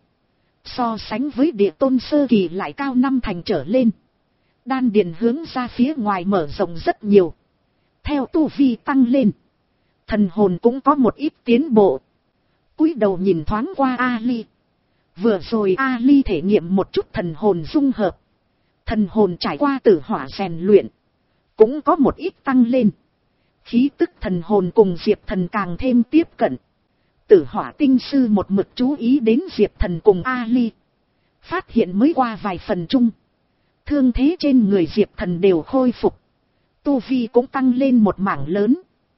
so sánh với địa tôn sơ kỳ lại cao năm thành trở lên. Đan điền hướng ra phía ngoài mở rộng rất nhiều. Theo tu vi tăng lên, thần hồn cũng có một ít tiến bộ. Cúi đầu nhìn thoáng qua Ali. Vừa rồi Ali thể nghiệm một chút thần hồn dung hợp. Thần hồn trải qua tử hỏa rèn luyện, cũng có một ít tăng lên. Khí tức thần hồn cùng Diệp Thần càng thêm tiếp cận. Tử hỏa tinh sư một mực chú ý đến Diệp Thần cùng Ali. Phát hiện mới qua vài phần chung. Thương thế trên người Diệp Thần đều khôi phục. Tu vi cũng tăng lên một mảng lớn.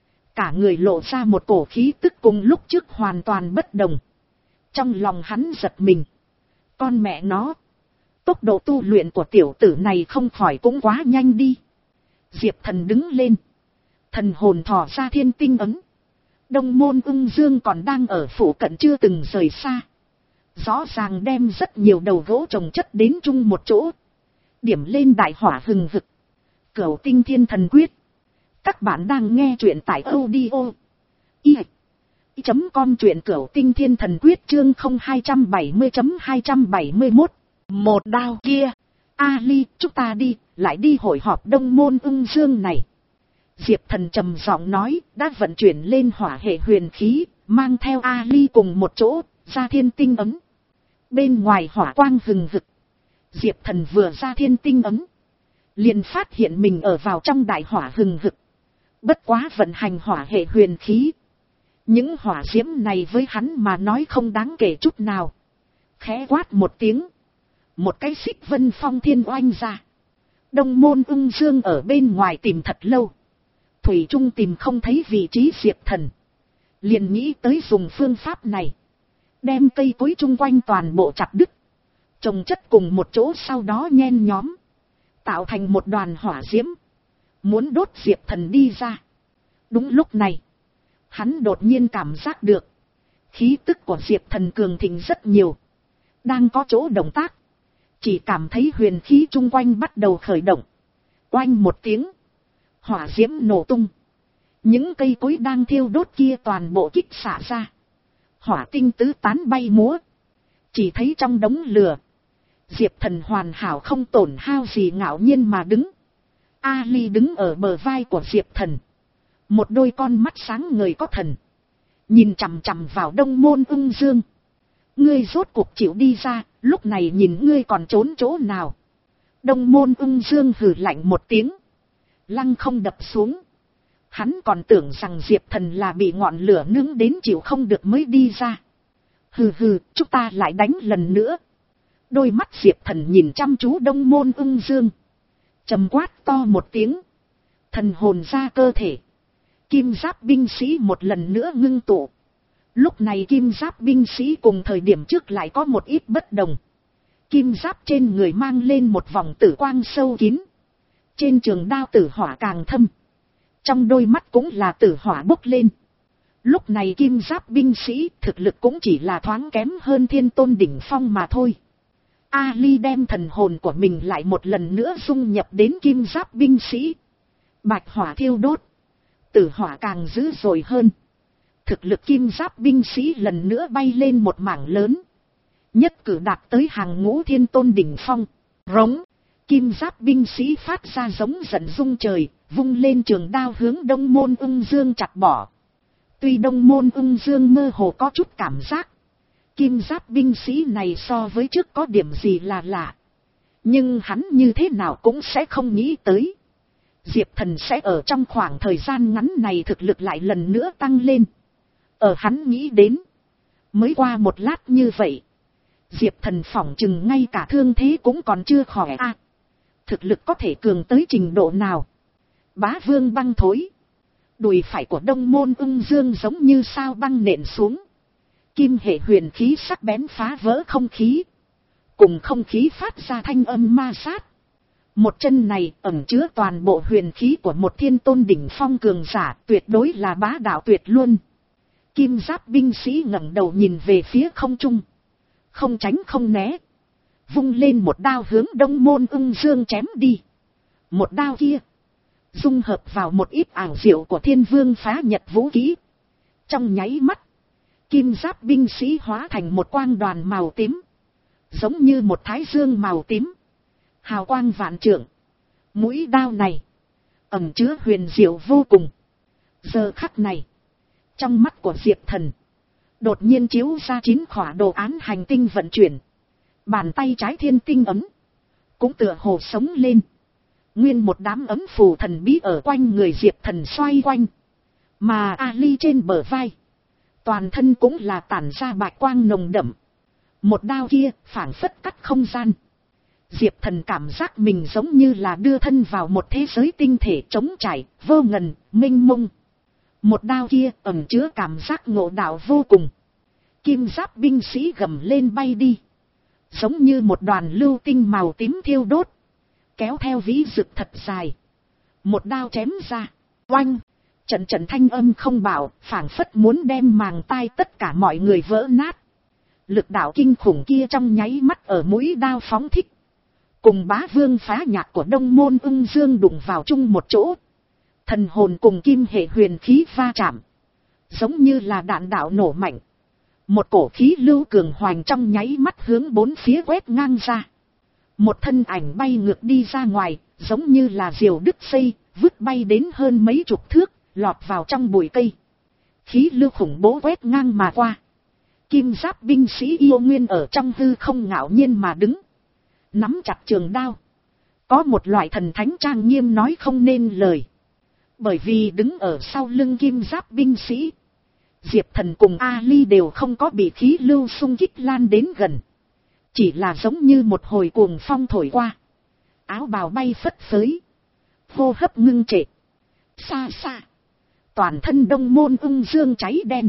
Cả người lộ ra một cổ khí tức cùng lúc trước hoàn toàn bất đồng. Trong lòng hắn giật mình. Con mẹ nó. Tốc độ tu luyện của tiểu tử này không khỏi cũng quá nhanh đi. Diệp Thần đứng lên. Thần hồn thò ra thiên tinh ấn. Đông môn ưng dương còn đang ở phủ cận chưa từng rời xa. Rõ ràng đem rất nhiều đầu gỗ trồng chất đến chung một chỗ. Điểm lên đại hỏa hừng hực. Cửu tinh thiên thần quyết. Các bạn đang nghe truyện tại audio. I. Chấm con truyện cửu tinh thiên thần quyết chương không hai bảy mươi chấm hai bảy mươi mốt. Một đao kia. Ali, chúng ta đi, lại đi hội họp đông môn ưng dương này. Diệp Thần trầm giọng nói, đã vận chuyển lên hỏa hệ huyền khí, mang theo Ali cùng một chỗ, ra thiên tinh ấm. Bên ngoài hỏa quang hừng hực. Diệp Thần vừa ra thiên tinh ấm. Liền phát hiện mình ở vào trong đại hỏa hừng hực. Bất quá vận hành hỏa hệ huyền khí. Những hỏa diễm này với hắn mà nói không đáng kể chút nào. Khẽ quát một tiếng. Một cái xích vân phong thiên oanh ra. Đông môn ưng dương ở bên ngoài tìm thật lâu. Thủy Trung tìm không thấy vị trí Diệp Thần. Liền nghĩ tới dùng phương pháp này. Đem cây cối chung quanh toàn bộ chặt đứt. Trồng chất cùng một chỗ sau đó nhen nhóm. Tạo thành một đoàn hỏa diễm. Muốn đốt Diệp Thần đi ra. Đúng lúc này. Hắn đột nhiên cảm giác được. Khí tức của Diệp Thần cường thịnh rất nhiều. Đang có chỗ động tác. Chỉ cảm thấy huyền khí chung quanh bắt đầu khởi động. Oanh một tiếng. Hỏa diễm nổ tung. Những cây cối đang thiêu đốt kia toàn bộ kích xả ra. Hỏa tinh tứ tán bay múa. Chỉ thấy trong đống lửa. Diệp Thần hoàn hảo không tổn hao gì ngạo nhiên mà đứng. Ali đứng ở bờ vai của Diệp Thần. Một đôi con mắt sáng ngời có thần. Nhìn chằm chằm vào đông môn ưng dương. Ngươi rốt cuộc chịu đi ra, lúc này nhìn ngươi còn trốn chỗ nào. Đông môn ưng dương hừ lạnh một tiếng. Lăng không đập xuống. Hắn còn tưởng rằng Diệp Thần là bị ngọn lửa nướng đến chịu không được mới đi ra. Hừ hừ, chúng ta lại đánh lần nữa. Đôi mắt Diệp Thần nhìn chăm chú đông môn ưng dương. Trầm quát to một tiếng. Thần hồn ra cơ thể. Kim giáp binh sĩ một lần nữa ngưng tụ. Lúc này kim giáp binh sĩ cùng thời điểm trước lại có một ít bất đồng. Kim giáp trên người mang lên một vòng tử quang sâu kín. Trên trường đao tử hỏa càng thâm. Trong đôi mắt cũng là tử hỏa bốc lên. Lúc này kim giáp binh sĩ thực lực cũng chỉ là thoáng kém hơn thiên tôn đỉnh phong mà thôi. Ali đem thần hồn của mình lại một lần nữa dung nhập đến kim giáp binh sĩ. Bạch hỏa thiêu đốt. Tử hỏa càng dữ dội hơn. Thực lực kim giáp binh sĩ lần nữa bay lên một mảng lớn. Nhất cử đạt tới hàng ngũ thiên tôn đỉnh phong. Rống. Kim giáp binh sĩ phát ra giống giận rung trời, vung lên trường đao hướng đông môn ưng dương chặt bỏ. Tuy đông môn ưng dương mơ hồ có chút cảm giác. Kim giáp binh sĩ này so với trước có điểm gì là lạ. Nhưng hắn như thế nào cũng sẽ không nghĩ tới. Diệp Thần sẽ ở trong khoảng thời gian ngắn này thực lực lại lần nữa tăng lên. Ở hắn nghĩ đến. Mới qua một lát như vậy. Diệp Thần phỏng chừng ngay cả thương thế cũng còn chưa khỏi a. À, thực lực có thể cường tới trình độ nào. Bá vương băng thối. Đùi phải của đông môn ưng dương giống như sao băng nện xuống. Kim hệ huyền khí sắc bén phá vỡ không khí. Cùng không khí phát ra thanh âm ma sát. Một chân này ẩn chứa toàn bộ huyền khí của một thiên tôn đỉnh phong cường giả, tuyệt đối là bá đạo tuyệt luôn. Kim giáp binh sĩ ngẩng đầu nhìn về phía không trung. Không tránh không né. Vung lên một đao hướng đông môn ưng dương chém đi. Một đao kia. Dung hợp vào một ít ảo diệu của thiên vương phá nhật vũ kỹ. Trong nháy mắt. Kim giáp binh sĩ hóa thành một quang đoàn màu tím. Giống như một thái dương màu tím. Hào quang vạn trượng. Mũi đao này. Ẩn chứa huyền diệu vô cùng. Giờ khắc này. Trong mắt của Diệp Thần. Đột nhiên chiếu ra chín khỏa đồ án hành tinh vận chuyển. Bàn tay trái thiên tinh ấm. Cũng tựa hồ sống lên. Nguyên một đám ấm phù thần bí ở quanh người Diệp Thần xoay quanh. Mà Ali trên bờ vai. Toàn thân cũng là tản ra bạch quang nồng đậm. Một đao kia phảng phất cắt không gian. Diệp Thần cảm giác mình giống như là đưa thân vào một thế giới tinh thể trống trải, vô ngần, mênh mông. Một đao kia ẩn chứa cảm giác ngộ đạo vô cùng. Kim giáp binh sĩ gầm lên bay đi. Giống như một đoàn lưu tinh màu tím thiêu đốt. Kéo theo vĩ rực thật dài. Một đao chém ra. Oanh. Trận trận thanh âm không bảo, phảng phất muốn đem màng tai tất cả mọi người vỡ nát. Lực đạo kinh khủng kia trong nháy mắt ở mũi đao phóng thích. Cùng bá vương phá nhạc của Đông Môn Ưng Dương đụng vào chung một chỗ. Thần hồn cùng kim hệ huyền khí va chạm. Giống như là đạn đạo nổ mạnh. Một cổ khí lưu cường hoành trong nháy mắt hướng bốn phía quét ngang ra. Một thân ảnh bay ngược đi ra ngoài, giống như là diều đứt dây, vứt bay đến hơn mấy chục thước, lọt vào trong bụi cây. Khí lưu khủng bố quét ngang mà qua. Kim giáp binh sĩ yêu nguyên ở trong hư không ngạo nhiên mà đứng. Nắm chặt trường đao. Có một loại thần thánh trang nghiêm nói không nên lời. Bởi vì đứng ở sau lưng kim giáp binh sĩ. Diệp Thần cùng Ali đều không có bị khí lưu xung kích lan đến gần. Chỉ là giống như một hồi cuồng phong thổi qua. Áo bào bay phất phới. Hô hấp ngưng trệ. Xa xa. Toàn thân Đông Môn Ưng Dương cháy đen.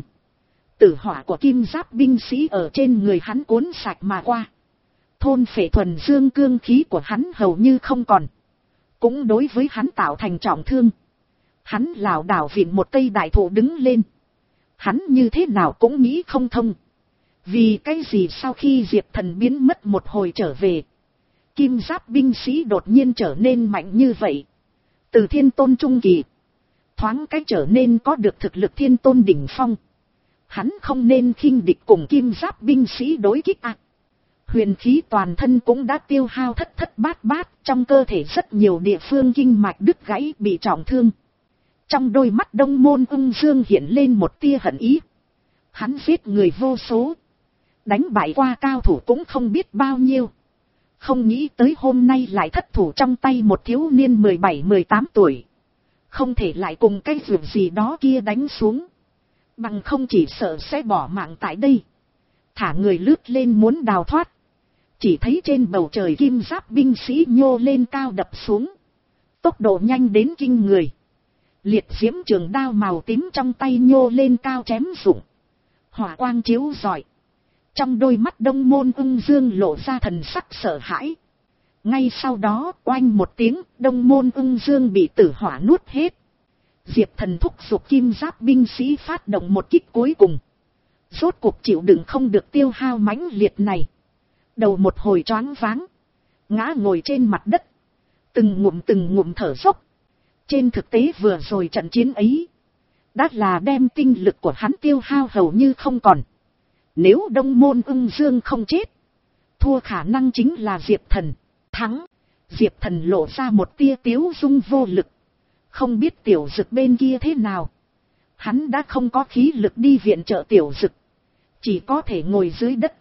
Tử hỏa của kim giáp binh sĩ ở trên người hắn cuốn sạch mà qua. Thôn phệ thuần dương cương khí của hắn hầu như không còn. Cũng đối với hắn tạo thành trọng thương. Hắn lảo đảo vịn một cây đại thụ đứng lên. Hắn như thế nào cũng nghĩ không thông. Vì cái gì sau khi Diệp Thần biến mất một hồi trở về. Kim giáp binh sĩ đột nhiên trở nên mạnh như vậy. Từ thiên tôn trung kỳ. Thoáng cách trở nên có được thực lực thiên tôn đỉnh phong. Hắn không nên khinh địch cùng kim giáp binh sĩ đối kích ạ. À. Huyền khí toàn thân cũng đã tiêu hao thất thất bát bát. Trong cơ thể rất nhiều địa phương kinh mạch đứt gãy bị trọng thương. Trong đôi mắt Đông Môn Ưng Dương hiện lên một tia hận ý. Hắn giết người vô số. Đánh bại qua cao thủ cũng không biết bao nhiêu. Không nghĩ tới hôm nay lại thất thủ trong tay một thiếu niên mười bảy mười tám tuổi. Không thể lại cùng cái việc gì đó kia đánh xuống. Bằng không chỉ sợ sẽ bỏ mạng tại đây. Thả người lướt lên muốn đào thoát. Chỉ thấy trên bầu trời kim giáp binh sĩ nhô lên cao đập xuống. Tốc độ nhanh đến kinh người. Liệt diễm trường đao màu tím trong tay nhô lên cao chém rụng. Hỏa quang chiếu rọi. Trong đôi mắt Đông Môn Ưng Dương lộ ra thần sắc sợ hãi. Ngay sau đó oanh một tiếng Đông Môn Ưng Dương bị tử hỏa nuốt hết. Diệp Thần thúc giục kim giáp binh sĩ phát động một kích cuối cùng. Rốt cuộc chịu đựng không được tiêu hao mãnh liệt này. Đầu một hồi choáng váng. Ngã ngồi trên mặt đất. Từng ngụm từng ngụm thở dốc. Trên thực tế vừa rồi trận chiến ấy. Đã là đem tinh lực của hắn tiêu hao hầu như không còn. Nếu Đông Môn Ưng Dương không chết. Thua khả năng chính là Diệp Thần. Thắng. Diệp Thần lộ ra một tia tiếu dung vô lực. Không biết tiểu dực bên kia thế nào. Hắn đã không có khí lực đi viện trợ tiểu dực. Chỉ có thể ngồi dưới đất.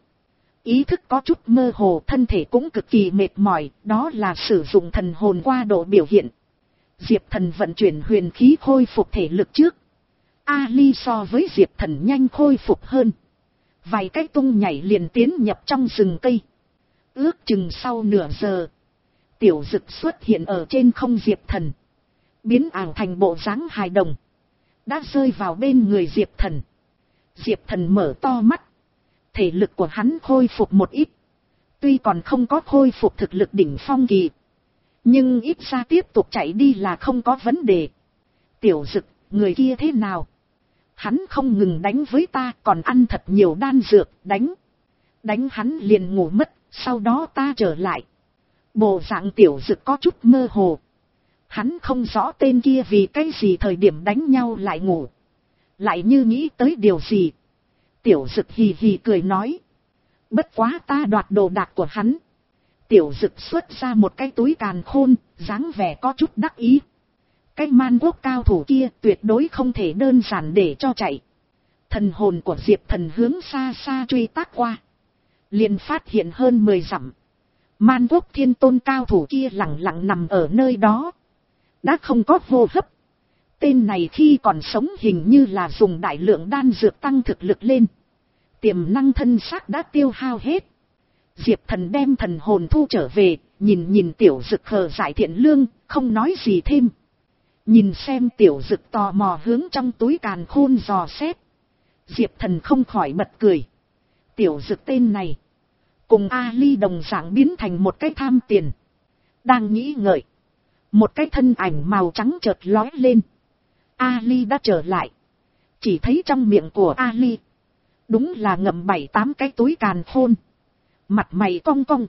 Ý thức có chút mơ hồ, thân thể cũng cực kỳ mệt mỏi. Đó là sử dụng thần hồn qua độ biểu hiện. Diệp Thần vận chuyển huyền khí khôi phục thể lực trước. Ali so với Diệp Thần nhanh khôi phục hơn. Vài cái tung nhảy liền tiến nhập trong rừng cây. Ước chừng sau nửa giờ. Tiểu dực xuất hiện ở trên không Diệp Thần. Biến ảo thành bộ dáng hài đồng. Đã rơi vào bên người Diệp Thần. Diệp Thần mở to mắt. Thể lực của hắn khôi phục một ít. Tuy còn không có khôi phục thực lực đỉnh phong kỳ. Nhưng ít ra tiếp tục chạy đi là không có vấn đề. Tiểu dực, người kia thế nào? Hắn không ngừng đánh với ta, còn ăn thật nhiều đan dược, đánh. Đánh hắn liền ngủ mất, sau đó ta trở lại. Bộ dạng tiểu dực có chút mơ hồ. Hắn không rõ tên kia vì cái gì thời điểm đánh nhau lại ngủ. Lại như nghĩ tới điều gì. Tiểu dực hì hì cười nói. Bất quá ta đoạt đồ đạc của hắn. Tiểu dực xuất ra một cái túi càn khôn, dáng vẻ có chút đắc ý. Cái man quốc cao thủ kia tuyệt đối không thể đơn giản để cho chạy. Thần hồn của Diệp Thần hướng xa xa truy tác qua. Liền phát hiện hơn mười dặm. Man quốc thiên tôn cao thủ kia lặng lặng nằm ở nơi đó. Đã không có hô hấp. tên này khi còn sống hình như là dùng đại lượng đan dược tăng thực lực lên. Tiềm năng thân xác đã tiêu hao hết. Diệp Thần đem thần hồn thu trở về, nhìn nhìn Tiểu Dực khờ dại thiện lương, không nói gì thêm. Nhìn xem Tiểu Dực tò mò hướng trong túi càn khôn dò xét. Diệp Thần không khỏi bật cười. Tiểu Dực tên này, cùng Ali đồng dạng biến thành một cái tham tiền. Đang nghĩ ngợi, một cái thân ảnh màu trắng chợt lói lên. Ali đã trở lại. Chỉ thấy trong miệng của Ali, đúng là ngậm bảy tám cái túi càn khôn. Mặt mày cong cong,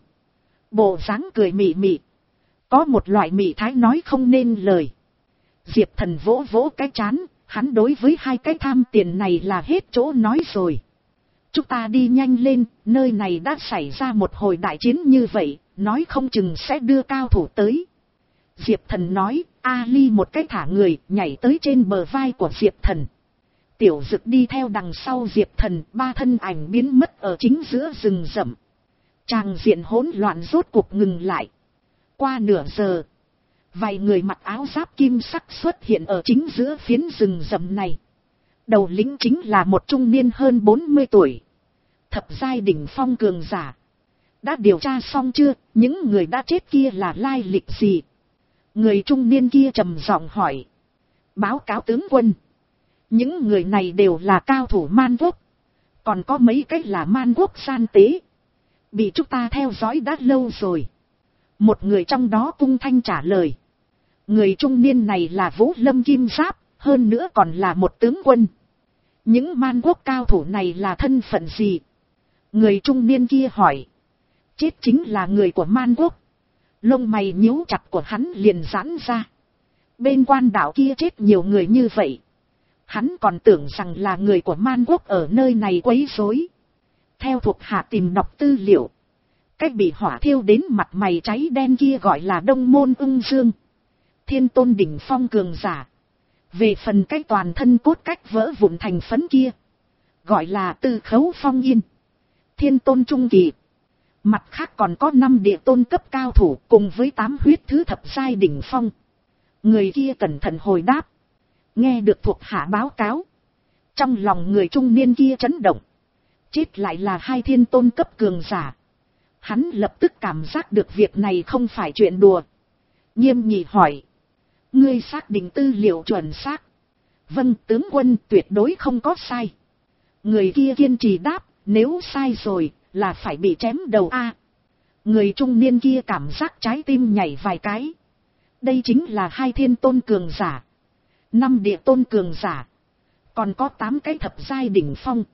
bộ dáng cười mị mị, có một loại mị thái nói không nên lời. Diệp Thần vỗ vỗ cái trán, hắn đối với hai cái tham tiền này là hết chỗ nói rồi. Chúng ta đi nhanh lên, nơi này đã xảy ra một hồi đại chiến như vậy, nói không chừng sẽ đưa cao thủ tới. Diệp Thần nói, Ali một cái thả người, nhảy tới trên bờ vai của Diệp Thần. Tiểu Dực đi theo đằng sau Diệp Thần, ba thân ảnh biến mất ở chính giữa rừng rậm. Tràng diện hỗn loạn rốt cuộc ngừng lại. Qua nửa giờ, vài người mặc áo giáp kim sắc xuất hiện ở chính giữa phiến rừng rậm này. Đầu lĩnh chính là một trung niên hơn bốn mươi tuổi. Thập giai đỉnh phong cường giả. Đã điều tra xong chưa, những người đã chết kia là lai lịch gì? Người trung niên kia trầm giọng hỏi. Báo cáo tướng quân. Những người này đều là cao thủ Man Quốc. Còn có mấy cái là Man Quốc gian tế. Bị chúng ta theo dõi đã lâu rồi. Một người trong đó cung thanh trả lời. Người trung niên này là Vũ Lâm Kim Giáp, hơn nữa còn là một tướng quân. Những Man Quốc cao thủ này là thân phận gì? Người trung niên kia hỏi. Chết chính là người của Man Quốc. Lông mày nhíu chặt của hắn liền giãn ra. Bên quan đảo kia chết nhiều người như vậy. Hắn còn tưởng rằng là người của Man Quốc ở nơi này quấy rối. Theo thuộc hạ tìm đọc tư liệu. Cách bị hỏa thiêu đến mặt mày cháy đen kia gọi là Đông Môn Ưng Dương. Thiên tôn đỉnh phong cường giả. Về phần cái toàn thân cốt cách vỡ vụn thành phấn kia, gọi là Tư Khấu Phong Yên. Thiên tôn trung kỳ. Mặt khác còn có năm địa tôn cấp cao thủ cùng với tám huyết thứ thập giai đỉnh phong. Người kia cẩn thận hồi đáp. Nghe được thuộc hạ báo cáo. Trong lòng người trung niên kia chấn động. Chết lại là hai thiên tôn cấp cường giả. Hắn lập tức cảm giác được việc này không phải chuyện đùa. Nghiêm nghị hỏi. Ngươi xác định tư liệu chuẩn xác? Vâng, tướng quân, tuyệt đối không có sai. Người kia kiên trì đáp. Nếu sai rồi, là phải bị chém đầu a. Người trung niên kia cảm giác trái tim nhảy vài cái. Đây chính là hai thiên tôn cường giả. Năm địa tôn cường giả. Còn có tám cái thập giai đỉnh phong.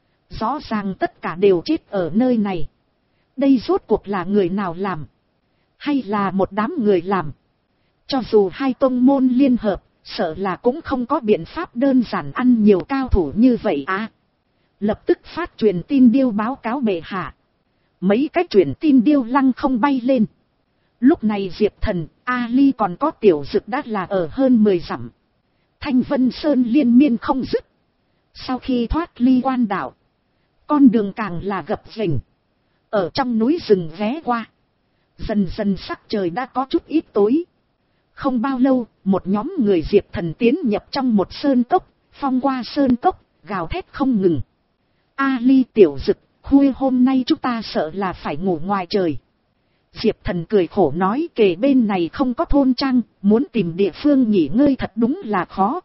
Rõ ràng tất cả đều chết ở nơi này. Đây rốt cuộc là người nào làm? Hay là một đám người làm? Cho dù hai tông môn liên hợp, sợ là cũng không có biện pháp đơn giản ăn nhiều cao thủ như vậy à. Lập tức phát truyền tin điêu báo cáo bệ hạ. Mấy cái truyền tin điêu lăng không bay lên. Lúc này Diệp Thần, Ali còn có Tiểu Dực đã là ở hơn mười dặm. Thanh Vân Sơn liên miên không dứt. Sau khi thoát ly quan đảo, con đường càng là gập ghềnh. Ở trong núi rừng ghé qua. Dần dần sắc trời đã có chút ít tối. Không bao lâu, một nhóm người Diệp Thần tiến nhập trong một sơn cốc, phong qua sơn cốc, gào thét không ngừng. Ali, Tiểu Dực, khuya hôm nay chúng ta sợ là phải ngủ ngoài trời. Diệp Thần cười khổ nói kề bên này không có thôn trang, muốn tìm địa phương nghỉ ngơi thật đúng là khó.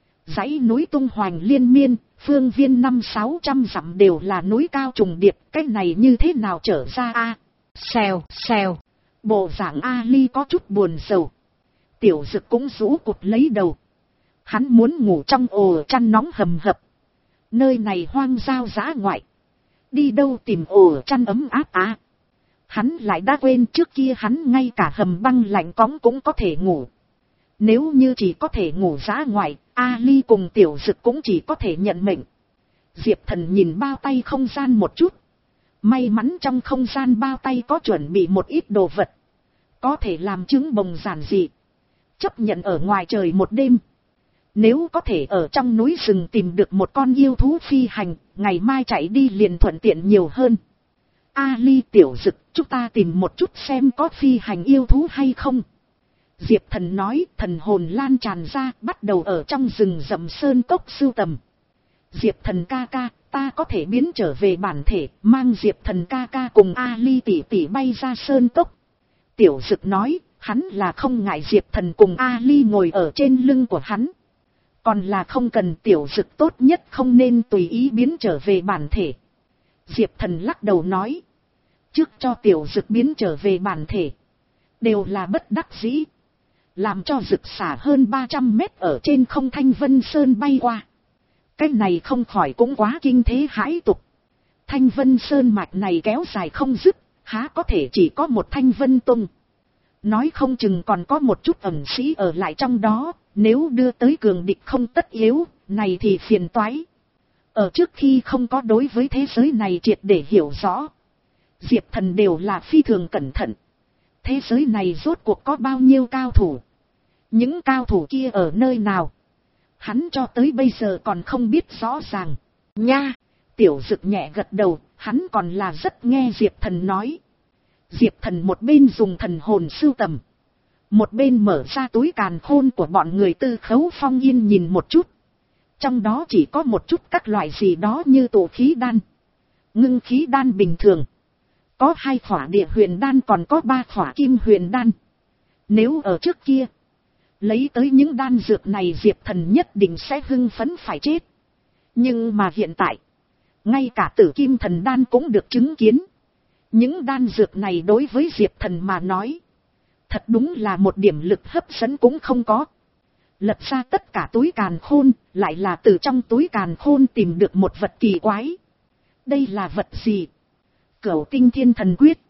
Dãy núi tung hoành liên miên, phương viên năm sáu trăm dặm đều là núi cao trùng điệp, cái này như thế nào trở ra a? Xèo, xèo, bộ dạng Ali có chút buồn sầu. Tiểu Dực cũng rũ cụt lấy đầu. Hắn muốn ngủ trong ổ chăn nóng hầm hập. Nơi này hoang giao dã ngoại. Đi đâu tìm ổ chăn ấm áp á? Hắn lại đã quên trước kia hắn ngay cả hầm băng lạnh cóng cũng có thể ngủ. Nếu như chỉ có thể ngủ dã ngoại, Ali cùng Tiểu Dực cũng chỉ có thể nhận mệnh. Diệp Thần nhìn bao tay không gian một chút. May mắn trong không gian bao tay có chuẩn bị một ít đồ vật. Có thể làm trứng bồng giản dị. Chấp nhận ở ngoài trời một đêm. Nếu có thể ở trong núi rừng tìm được một con yêu thú phi hành, ngày mai chạy đi liền thuận tiện nhiều hơn. Ali, Tiểu Dực, chúng ta tìm một chút xem có phi hành yêu thú hay không. Diệp Thần nói, thần hồn lan tràn ra, bắt đầu ở trong rừng rậm sơn cốc sưu tầm. Diệp Thần ca ca, ta có thể biến trở về bản thể, mang Diệp Thần ca ca cùng Ali tỷ tỷ bay ra sơn cốc. Tiểu Dực nói, hắn là không ngại Diệp Thần cùng Ali ngồi ở trên lưng của hắn. Còn là không cần. Tiểu Dực tốt nhất không nên tùy ý biến trở về bản thể. Diệp Thần lắc đầu nói, trước cho Tiểu Dực biến trở về bản thể, đều là bất đắc dĩ. Làm cho Dực xả hơn ba trăm mét ở trên không Thanh Vân Sơn bay qua. Cái này không khỏi cũng quá kinh thế hãi tục. Thanh Vân Sơn mạch này kéo dài không dứt, há có thể chỉ có một Thanh Vân Tông. Nói không chừng còn có một chút ẩn sĩ ở lại trong đó, nếu đưa tới cường địch không tất yếu, này thì phiền toái. Ở trước khi không có đối với thế giới này triệt để hiểu rõ, Diệp Thần đều là phi thường cẩn thận. Thế giới này rốt cuộc có bao nhiêu cao thủ? Những cao thủ kia ở nơi nào? Hắn cho tới bây giờ còn không biết rõ ràng. Nha! Tiểu Dực nhẹ gật đầu, hắn còn là rất nghe Diệp Thần nói. Diệp Thần một bên dùng thần hồn sưu tầm, một bên mở ra túi càn khôn của bọn người Tư Khấu Phong Yên nhìn một chút. Trong đó chỉ có một chút các loại gì đó như tụ khí đan, ngưng khí đan bình thường. Có hai khỏa địa huyền đan, còn có ba khỏa kim huyền đan. Nếu ở trước kia lấy tới những đan dược này, Diệp Thần nhất định sẽ hưng phấn phải chết. Nhưng mà hiện tại, ngay cả Tử Kim Thần Đan cũng được chứng kiến. Những đan dược này đối với Diệp Thần mà nói, thật đúng là một điểm lực hấp dẫn cũng không có. Lật ra tất cả túi càn khôn, lại là từ trong túi càn khôn tìm được một vật kỳ quái. Đây là vật gì? Cửu Tinh Thiên Thần Quyết.